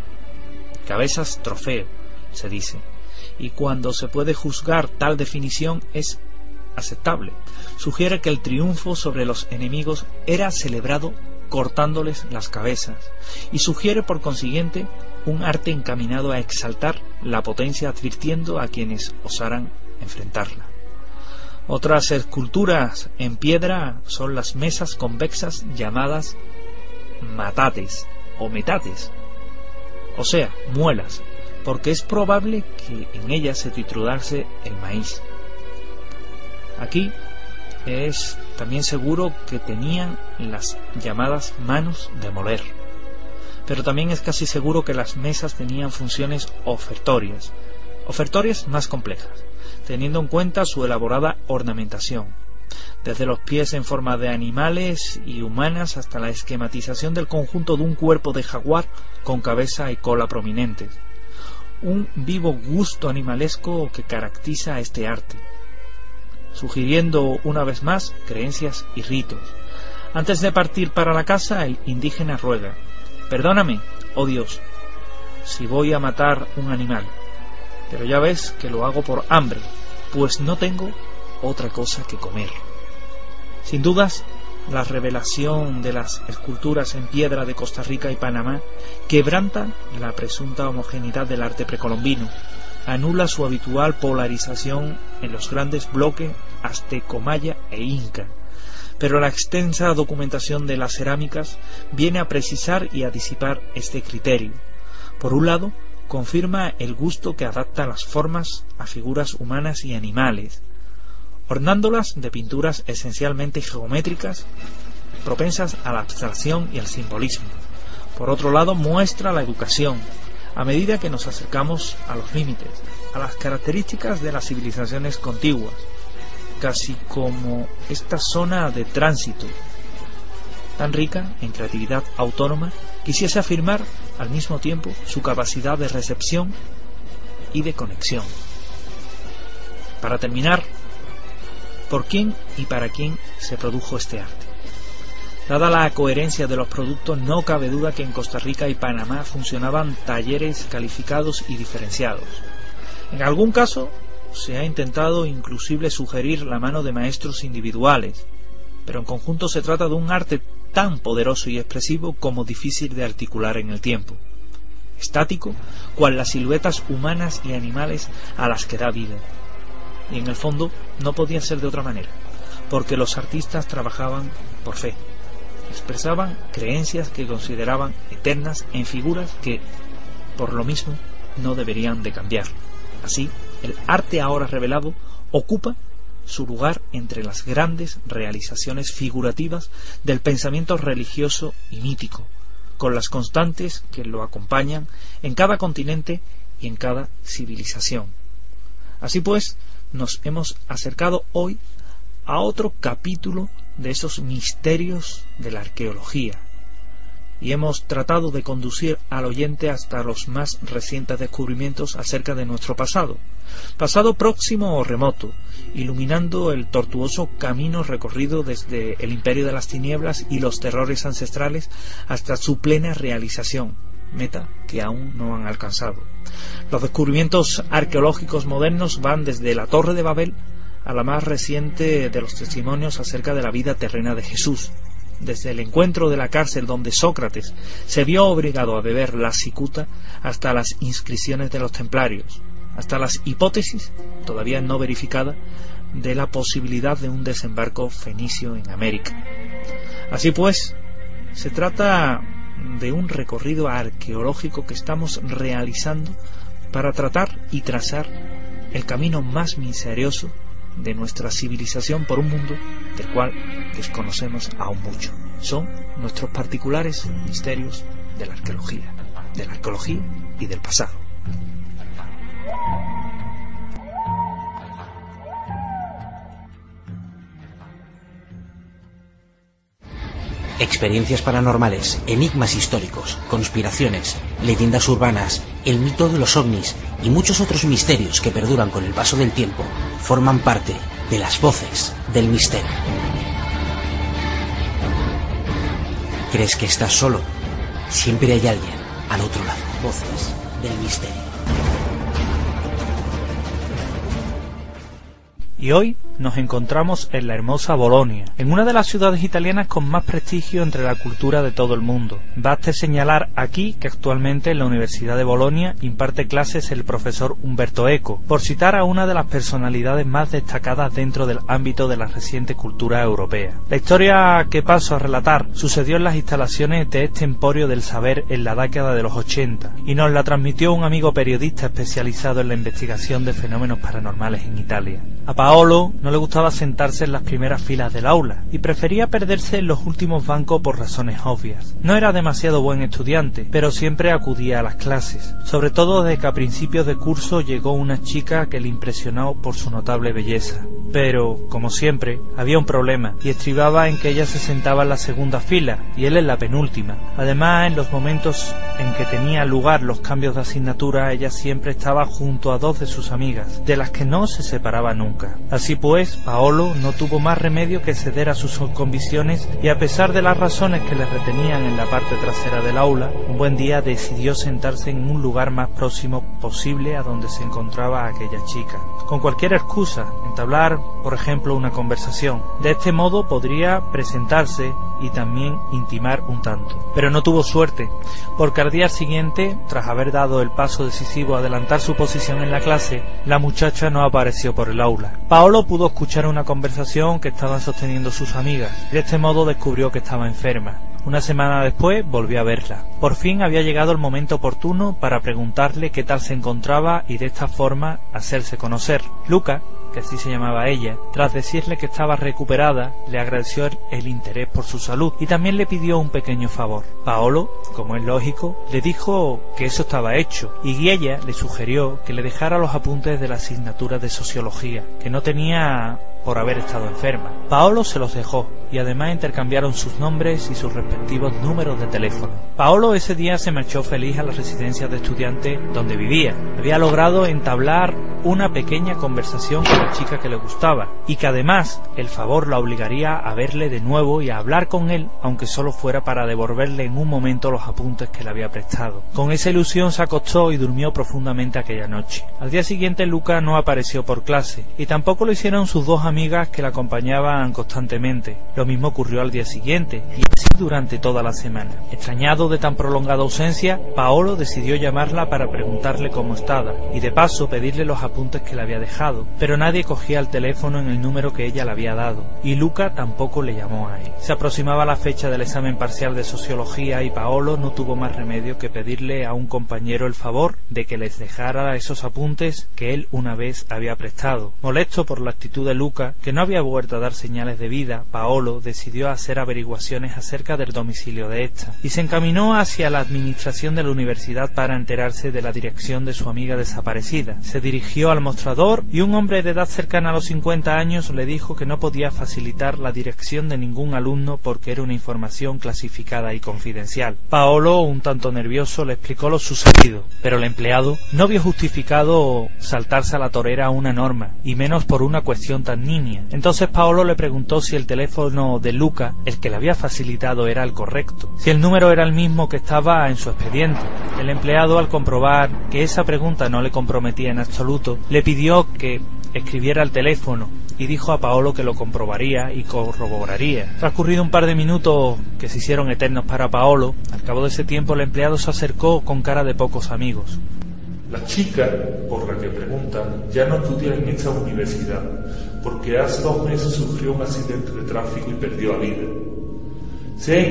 Cabezas trofeo, se dice, y cuando se puede juzgar tal definición es aceptable. Sugiere que el triunfo sobre los enemigos era celebrado cortándoles las cabezas, y sugiere por consiguiente un arte encaminado a exaltar la potencia, advirtiendo a quienes osaran enfrentarla. Otras esculturas en piedra son las mesas convexas llamadas matates o metates, o sea, muelas, porque es probable que en ellas se triturase el maíz. Aquí es también seguro que tenían las llamadas manos de moler, pero también es casi seguro que las mesas tenían funciones ofertorias, ofertorias más complejas, teniendo en cuenta su elaborada ornamentación, desde los pies en forma de animales y humanas hasta la esquematización del conjunto de un cuerpo de jaguar con cabeza y cola prominentes. Un vivo gusto animalesco que caracteriza a este arte, sugiriendo una vez más creencias y ritos. Antes de partir para la casa, el indígena ruega: perdóname, oh Dios, si voy a matar un animal, pero ya ves que lo hago por hambre, pues no tengo otra cosa que comer. Sin dudas, la revelación de las esculturas en piedra de Costa Rica y Panamá quebranta la presunta homogeneidad del arte precolombino, anula su habitual polarización en los grandes bloques azteco, maya e inca, pero la extensa documentación de las cerámicas viene a precisar y a disipar este criterio. Por un lado, confirma el gusto que adapta las formas a figuras humanas y animales, ornándolas de pinturas esencialmente geométricas, propensas a la abstracción y al simbolismo. Por otro lado, muestra la educación, a medida que nos acercamos a los límites, a las características de las civilizaciones contiguas, casi como esta zona de tránsito, tan rica en creatividad autónoma, quisiese afirmar al mismo tiempo su capacidad de recepción y de conexión. Para terminar, ¿por quién y para quién se produjo este arte? Dada la coherencia de los productos, no cabe duda que en Costa Rica y Panamá funcionaban talleres calificados y diferenciados. En algún caso se ha intentado inclusive sugerir la mano de maestros individuales, pero en conjunto se trata de un arte tan poderoso y expresivo como difícil de articular en el tiempo, estático, cual las siluetas humanas y animales a las que da vida. Y en el fondo no podía ser de otra manera, porque los artistas trabajaban por fe, expresaban creencias que consideraban eternas en figuras que, por lo mismo, no deberían de cambiar. Así, el arte ahora revelado ocupa su lugar entre las grandes realizaciones figurativas del pensamiento religioso y mítico, con las constantes que lo acompañan en cada continente y en cada civilización. Así pues, nos hemos acercado hoy a otro capítulo de esos misterios de la arqueología, y hemos tratado de conducir al oyente hasta los más recientes descubrimientos acerca de nuestro pasado, pasado próximo o remoto, iluminando el tortuoso camino recorrido desde el imperio de las tinieblas y los terrores ancestrales hasta su plena realización, meta que aún no han alcanzado. Los descubrimientos arqueológicos modernos van desde la Torre de Babel a la más reciente de los testimonios acerca de la vida terrena de Jesús, desde el encuentro de la cárcel donde Sócrates se vio obligado a beber la cicuta hasta las inscripciones de los templarios, hasta las hipótesis, todavía no verificada, de la posibilidad de un desembarco fenicio en América. Así pues, se trata de un recorrido arqueológico que estamos realizando para tratar y trazar el camino más misterioso de nuestra civilización por un mundo del cual desconocemos aún mucho. Son nuestros particulares misterios de la arqueología, de la arqueología y del pasado. Experiencias paranormales, enigmas históricos, conspiraciones, leyendas urbanas, el mito de los ovnis y muchos otros misterios que perduran con el paso del tiempo forman parte de las voces del misterio. ¿Crees que estás solo? Siempre hay alguien al otro lado. Voces del misterio. Y hoy nos encontramos en la hermosa Bolonia, en una de las ciudades italianas con más prestigio entre la cultura de todo el mundo. Baste señalar aquí que actualmente en la Universidad de Bolonia imparte clases el profesor Umberto Eco, por citar a una de las personalidades más destacadas dentro del ámbito de la reciente cultura europea. La historia que paso a relatar sucedió en las instalaciones de este emporio del saber en la década de los ochenta, y nos la transmitió un amigo periodista especializado en la investigación de fenómenos paranormales en Italia. A Paolo no le gustaba sentarse en las primeras filas del aula y prefería perderse en los últimos bancos por razones obvias. No era demasiado buen estudiante, pero siempre acudía a las clases, sobre todo desde que a principios de curso llegó una chica que le impresionó por su notable belleza. Pero, como siempre, había un problema, y estribaba en que ella se sentaba en la segunda fila y él en la penúltima. Además, en los momentos en que tenía lugar los cambios de asignatura, ella siempre estaba junto a dos de sus amigas, de las que no se separaba nunca. Así pues, Paolo no tuvo más remedio que ceder a sus convicciones y, a pesar de las razones que le retenían en la parte trasera del aula, un buen día decidió sentarse en un lugar más próximo posible a donde se encontraba aquella chica, con cualquier excusa, entablar, por ejemplo, una conversación. De este modo podría presentarse y también intimar un tanto. Pero no tuvo suerte, porque al día siguiente, tras haber dado el paso decisivo a adelantar su posición en la clase, la muchacha no apareció por el aula. Paolo pudo escuchar una conversación que estaban sosteniendo sus amigas, y de este modo descubrió que estaba enferma. Una semana después volvió a verla. Por fin había llegado el momento oportuno para preguntarle qué tal se encontraba y de esta forma hacerse conocer. Luca, que así se llamaba ella, tras decirle que estaba recuperada, le agradeció el, el interés por su salud y también le pidió un pequeño favor. Paolo, como es lógico, le dijo que eso estaba hecho, y ella le sugirió que le dejara los apuntes de la asignatura de sociología, que no tenía por haber estado enferma. Paolo se los dejó, y además intercambiaron sus nombres y sus respectivos números de teléfono. Paolo ese día se marchó feliz a la residencia de estudiantes donde vivía. Había logrado entablar una pequeña conversación con la chica que le gustaba, y que además el favor la obligaría a verle de nuevo y a hablar con él, aunque solo fuera para devolverle en un momento los apuntes que le había prestado. Con esa ilusión se acostó y durmió profundamente aquella noche. Al día siguiente Luca no apareció por clase, y tampoco lo hicieron sus dos amigas que la acompañaban constantemente. Lo mismo ocurrió al día siguiente, y así durante toda la semana. Extrañado de tan prolongada ausencia, Paolo decidió llamarla para preguntarle cómo estaba, y de paso pedirle los apuntes que le había dejado, pero nadie cogía el teléfono en el número que ella le había dado, y Luca tampoco le llamó a él. Se aproximaba la fecha del examen parcial de sociología y Paolo no tuvo más remedio que pedirle a un compañero el favor de que les dejara esos apuntes que él una vez había prestado. Molesto por la actitud de Luca, que no había vuelto a dar señales de vida, Paolo decidió hacer averiguaciones acerca del domicilio de esta, y se encaminó hacia la administración de la universidad para enterarse de la dirección de su amiga desaparecida. Se dirigió al mostrador y un hombre de edad cercana a los cincuenta años le dijo que no podía facilitar la dirección de ningún alumno porque era una información clasificada y confidencial. Paolo, un tanto nervioso, le explicó lo sucedido, pero el empleado no vio justificado saltarse a la torera a una norma, y menos por una cuestión tan nimia. Entonces Paolo le preguntó si el teléfono de Luca, el que le había facilitado, era el correcto, si el número era el mismo que estaba en su expediente. El empleado, al comprobar que esa pregunta no le comprometía en absoluto, le pidió que escribiera el teléfono y dijo a Paolo que lo comprobaría y corroboraría. Transcurrido un par de minutos que se hicieron eternos para Paolo, al cabo de ese tiempo el empleado se acercó con cara de pocos amigos. La chica, por la que preguntan, ya no estudia en esta universidad, porque hace dos meses sufrió un accidente de tráfico y perdió la vida. Sé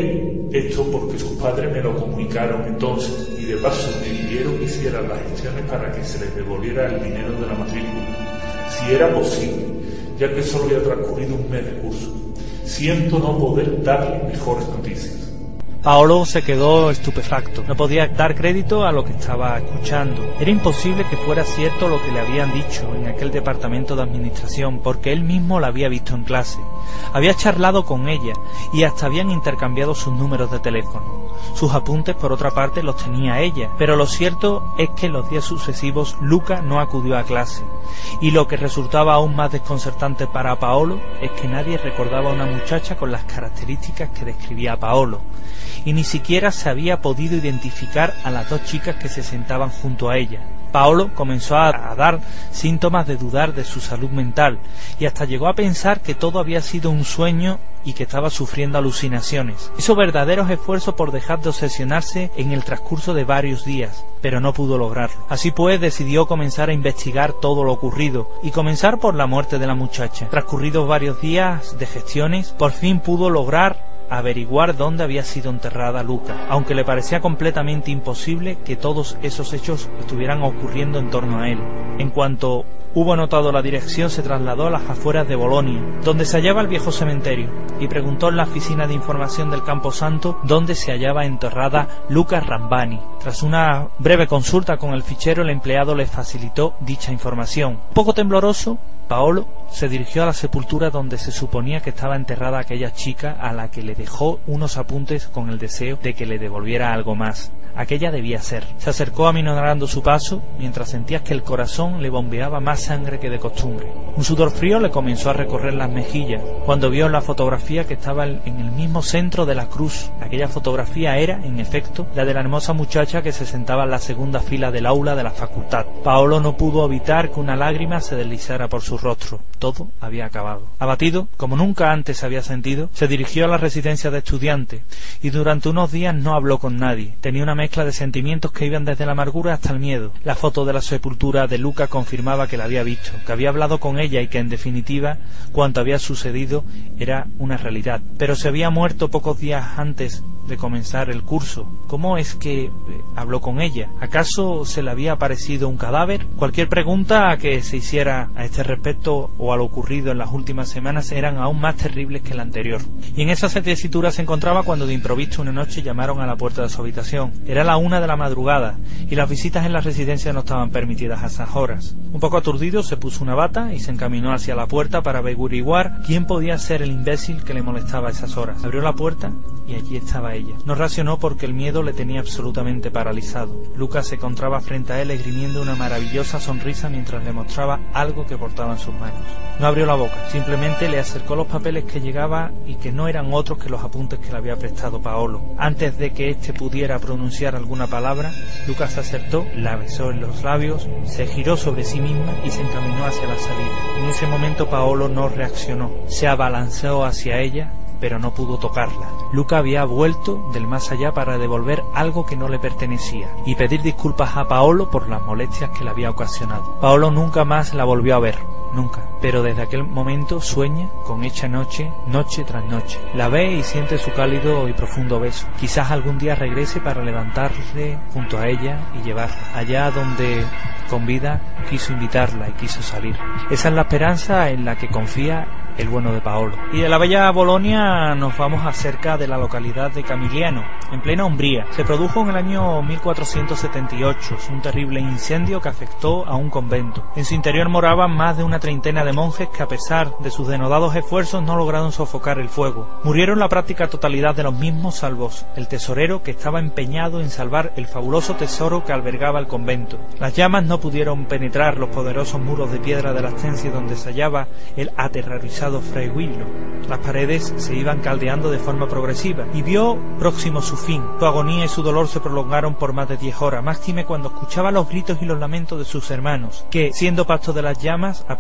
esto porque sus padres me lo comunicaron entonces y de paso me pidieron que hiciera las gestiones para que se les devolviera el dinero de la matrícula, si era posible, ya que solo había transcurrido un mes de curso. Siento no poder darle mejores noticias. Paolo se quedó estupefacto. No podía dar crédito a lo que estaba escuchando. Era imposible que fuera cierto lo que le habían dicho en aquel departamento de administración, porque él mismo la había visto en clase. Había charlado con ella y hasta habían intercambiado sus números de teléfono. Sus apuntes, por otra parte, los tenía ella, pero lo cierto es que en los días sucesivos Luca no acudió a clase. Y lo que resultaba aún más desconcertante para Paolo es que nadie recordaba a una muchacha con las características que describía Paolo, y ni siquiera se había podido identificar a las dos chicas que se sentaban junto a ella. Paolo comenzó a dar síntomas de dudar de su salud mental y hasta llegó a pensar que todo había sido un sueño y que estaba sufriendo alucinaciones. Hizo verdaderos esfuerzos por dejar de obsesionarse en el transcurso de varios días, pero no pudo lograrlo. Así pues, decidió comenzar a investigar todo lo ocurrido y comenzar por la muerte de la muchacha. Transcurridos varios días de gestiones, por fin pudo lograr averiguar dónde había sido enterrada Luca, aunque le parecía completamente imposible que todos esos hechos estuvieran ocurriendo en torno a él. En cuanto hubo notado la dirección, se trasladó a las afueras de Bolonia, donde se hallaba el viejo cementerio, y preguntó en la oficina de información del Camposanto dónde se hallaba enterrada Luca Rambani. Tras una breve consulta con el fichero, el empleado le facilitó dicha información. Un poco tembloroso, Paolo se dirigió a la sepultura donde se suponía que estaba enterrada aquella chica, a la que le dejó unos apuntes con el deseo de que le devolviera algo más. Aquella debía ser. Se acercó aminorando su paso, mientras sentía que el corazón le bombeaba más sangre que de costumbre. Un sudor frío le comenzó a recorrer las mejillas cuando vio la fotografía que estaba en el mismo centro de la cruz. Aquella fotografía era, en efecto, la de la hermosa muchacha que se sentaba en la segunda fila del aula de la facultad. Paolo no pudo evitar que una lágrima se deslizara por su rostro. Todo había acabado. Abatido, como nunca antes había sentido, se dirigió a la residencia de estudiantes y durante unos días no habló con nadie. Tenía una mezcla de sentimientos que iban desde la amargura hasta el miedo. La foto de la sepultura de Luca confirmaba que la había visto, que había hablado con ella y que, en definitiva, cuanto había sucedido era una realidad. Pero se había muerto pocos días antes de comenzar el curso. ¿Cómo es que eh, habló con ella? ¿Acaso se le había aparecido un cadáver? Cualquier pregunta que se hiciera a este respecto o a lo ocurrido en las últimas semanas eran aún más terribles que la anterior. Y en esa tesitura se encontraba cuando de improviso una noche llamaron a la puerta de su habitación. Era la una de la madrugada y las visitas en la residencia no estaban permitidas a esas horas. Un poco aturdido se puso una bata y se encaminó hacia la puerta para averiguar quién podía ser el imbécil que le molestaba a esas horas. Abrió la puerta y allí estaba ella. No reaccionó porque el miedo le tenía absolutamente paralizado. Lucas se encontraba frente a él esgrimiendo una maravillosa sonrisa mientras le mostraba algo que portaba en sus manos. No abrió la boca, simplemente le acercó los papeles que llegaba y que no eran otros que los apuntes que le había prestado Paolo. Antes de que éste pudiera pronunciar alguna palabra, Lucas se acertó, la besó en los labios, se giró sobre sí misma y se encaminó hacia la salida. En ese momento Paolo no reaccionó, se abalanzó hacia ella, pero no pudo tocarla. Luca había vuelto del más allá para devolver algo que no le pertenecía y pedir disculpas a Paolo por las molestias que le había ocasionado. Paolo nunca más la volvió a ver, nunca, pero desde aquel momento sueña con hecha noche, noche tras noche. La ve y siente su cálido y profundo beso. Quizás algún día regrese para levantarse junto a ella y llevarla allá donde con vida quiso invitarla y quiso salir. Esa es la esperanza en la que confía el bueno de Paolo. Y de la bella Bolonia nos vamos acerca de la localidad de Camiliano, en plena Umbría. Se produjo en el año mil cuatrocientos setenta y ocho un terrible incendio que afectó a un convento. En su interior moraban más de una treintena de monjes que, a pesar de sus denodados esfuerzos, no lograron sofocar el fuego. Murieron la práctica totalidad de los mismos, salvo el tesorero, que estaba empeñado en salvar el fabuloso tesoro que albergaba el convento. Las llamas no pudieron penetrar los poderosos muros de piedra de la estancia donde se hallaba el aterrorizado Fray Willo. Las paredes se iban caldeando de forma progresiva y vio próximo su fin. Su agonía y su dolor se prolongaron por más de diez horas, máxime cuando escuchaba los gritos y los lamentos de sus hermanos, que, siendo pasto de las llamas, a pesar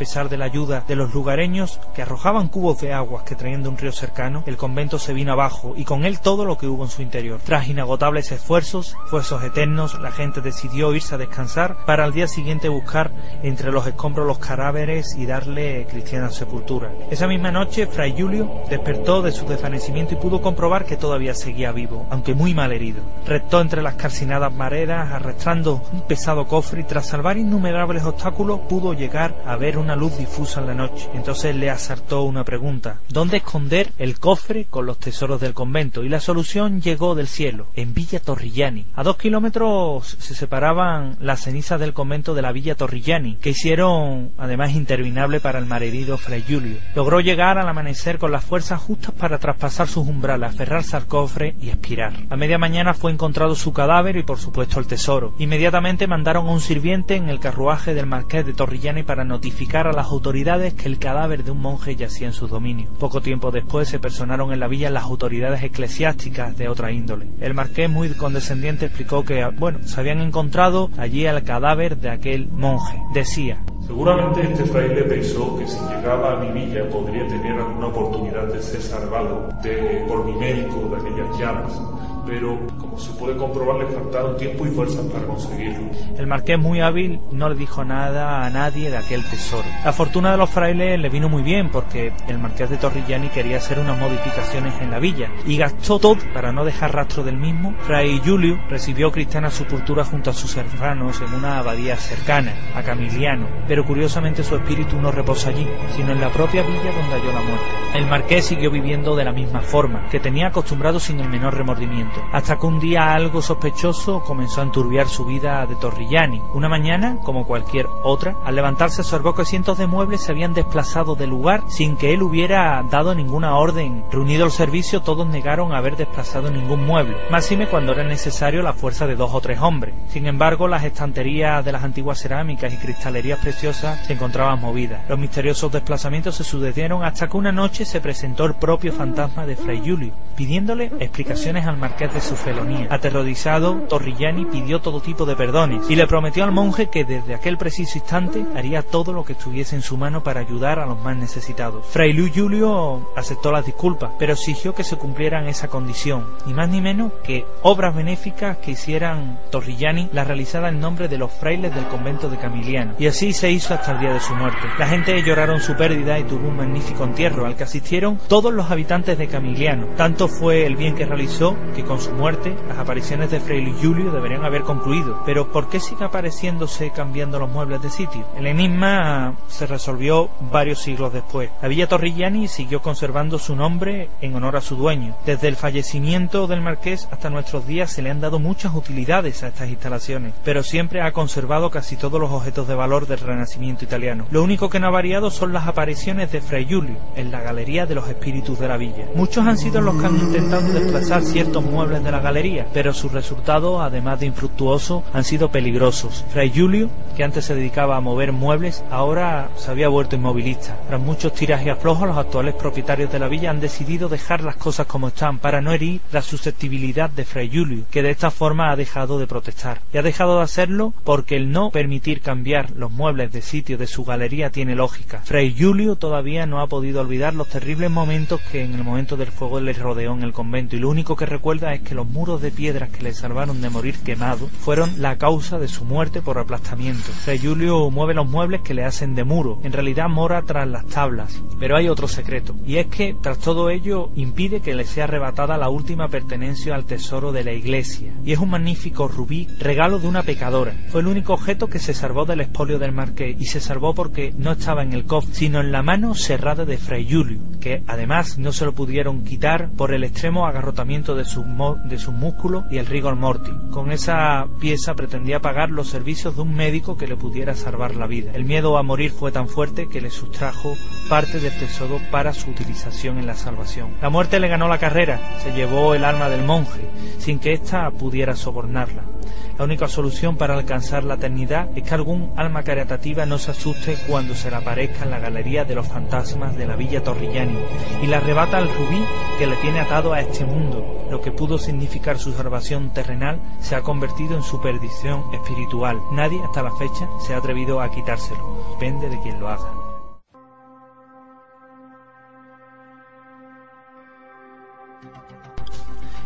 pesar de la ayuda de los lugareños, que arrojaban cubos de aguas que traían de un río cercano, el convento se vino abajo, y con él todo lo que hubo en su interior. Tras inagotables esfuerzos, esfuerzos eternos, la gente decidió irse a descansar para al día siguiente buscar entre los escombros los cadáveres y darle cristiana sepultura. Esa misma noche, Fray Julio despertó de su desvanecimiento y pudo comprobar que todavía seguía vivo, aunque muy mal herido. Rectó entre las calcinadas maderas, arrastrando un pesado cofre, y tras salvar innumerables obstáculos pudo llegar a ver una luz difusa en la noche. Entonces le asaltó una pregunta: ¿dónde esconder el cofre con los tesoros del convento? Y la solución llegó del cielo: en Villa Torrigiani. A dos kilómetros se separaban las cenizas del convento de la Villa Torrigiani, que hicieron además interminable para el malherido Fray Julio. Logró llegar al amanecer con las fuerzas justas para traspasar sus umbrales, aferrarse al cofre y expirar. A media mañana fue encontrado su cadáver y por supuesto el tesoro. Inmediatamente mandaron a un sirviente en el carruaje del marqués de Torrigiani para notificar a las autoridades que el cadáver de un monje yacía en sus dominios. Poco tiempo después se personaron en la villa las autoridades eclesiásticas de otra índole. El marqués, muy condescendiente, explicó que, bueno, se habían encontrado allí el cadáver de aquel monje. Decía: seguramente este fraile pensó que si llegaba a mi villa podría tener alguna oportunidad de ser salvado de, por mi médico de aquellas llamas, pero como se puede comprobar le faltaron tiempo y fuerzas para conseguirlo. El marqués, muy hábil, no le dijo nada a nadie de aquel tesoro. La fortuna de los frailes le vino muy bien porque el marqués de Torrigiani quería hacer unas modificaciones en la villa y gastó todo para no dejar rastro del mismo. Fray Julio recibió cristiana sepultura junto a sus hermanos en una abadía cercana, a Camiliano, pero curiosamente su espíritu no reposa allí, sino en la propia villa donde halló la muerte. El marqués siguió viviendo de la misma forma, que tenía acostumbrado sin el menor remordimiento, hasta que un día algo sospechoso comenzó a enturbiar su vida de Torrigiani. Una mañana, como cualquier otra, al levantarse observó que cientos de muebles se habían desplazado del lugar sin que él hubiera dado ninguna orden. Reunido el servicio, todos negaron haber desplazado ningún mueble, máxime cuando era necesario la fuerza de dos o tres hombres. Sin embargo, las estanterías de las antiguas cerámicas y cristalerías preciosas se encontraban movidas. Los misteriosos desplazamientos se sucedieron hasta que una noche se presentó el propio fantasma de Fray Julio, pidiéndole explicaciones al marqués de su felonía. Aterrorizado, Torrigiani pidió todo tipo de perdones y le prometió al monje que desde aquel preciso instante haría todo lo que estuviese en su mano para ayudar a los más necesitados. Fray Julio aceptó las disculpas, pero exigió que se cumplieran esa condición, ni más ni menos que obras benéficas que hicieran Torrigiani las realizadas en nombre de los frailes del convento de Camiliano. Y así se hizo hasta el día de su muerte. La gente lloraron su pérdida y tuvo un magnífico entierro al que asistieron todos los habitantes de Camiliano. Tanto fue el bien que realizó que con su muerte las apariciones de Fray Julio deberían haber concluido. Pero ¿por qué sigue apareciéndose cambiando los muebles de sitio? El enigma se resolvió varios siglos después. La Villa Torrigiani siguió conservando su nombre en honor a su dueño. Desde el fallecimiento del marqués hasta nuestros días se le han dado muchas utilidades a estas instalaciones, pero siempre ha conservado casi todos los objetos de valor del Renacimiento italiano. Lo único que no ha variado son las apariciones de Fray Julio en la Galería de los Espíritus de la Villa. Muchos han sido los que han intentado desplazar ciertos muebles de la galería, pero sus resultados, además de infructuosos, han sido peligrosos. Fray Julio, que antes se dedicaba a mover muebles, ahora se había vuelto inmovilista. Tras muchos tiras y aflojos, los actuales propietarios de la villa han decidido dejar las cosas como están para no herir la susceptibilidad de Fray Julio, que de esta forma ha dejado de protestar. Y ha dejado de hacerlo porque el no permitir cambiar los muebles de sitio de su galería tiene lógica. Fray Julio todavía no ha podido olvidar los terribles momentos que en el momento del fuego le rodeó en el convento, y lo único que recuerda es que los muros de piedras que le salvaron de morir quemado fueron la causa de su muerte por aplastamiento. Fray Julio mueve los muebles que le hacen de muro, en realidad mora tras las tablas, pero hay otro secreto, y es que tras todo ello impide que le sea arrebatada la última pertenencia al tesoro de la iglesia, y es un magnífico rubí, regalo de una pecadora. Fue el único objeto que se salvó del expolio del marqués, y se salvó porque no estaba en el cofre, sino en la mano cerrada de Fray Julio, que además no se lo pudieron quitar por el extremo agarrotamiento de sus de sus músculos y el rigor mortis. Con esa pieza pretendía pagar los servicios de un médico que le pudiera salvar la vida. El miedo a morir fue tan fuerte que le sustrajo parte del tesoro para su utilización en la salvación. La muerte le ganó la carrera, se llevó el alma del monje, sin que ésta pudiera sobornarla. La única solución para alcanzar la eternidad es que algún alma caritativa no se asuste cuando se le aparezca en la galería de los fantasmas de la Villa Torrigiani y le arrebata el rubí que le tiene atado a este mundo. Lo que pudo significar su salvación terrenal se ha convertido en su perdición espiritual. Nadie hasta la fecha se ha atrevido a quitárselo. Depende de quien lo haga.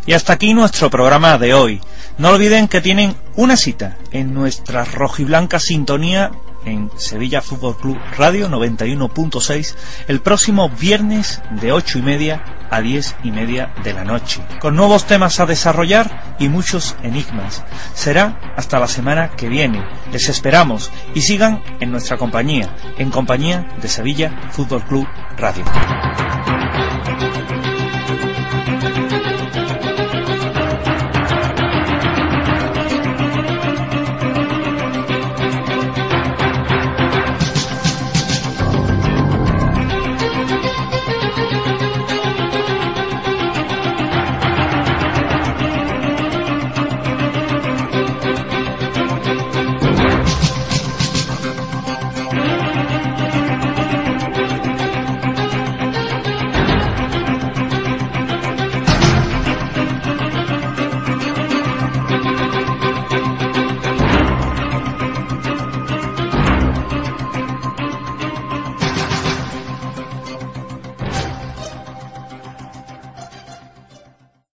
Y hasta aquí nuestro programa de hoy. No olviden que tienen una cita en nuestra rojiblanca sintonía en Sevilla Fútbol Club Radio noventa y uno punto seis el próximo viernes de ocho y media a diez y media de la noche, con nuevos temas a desarrollar y muchos enigmas. Será hasta la semana que viene. Les esperamos y sigan en nuestra compañía, en compañía de Sevilla Fútbol Club Radio.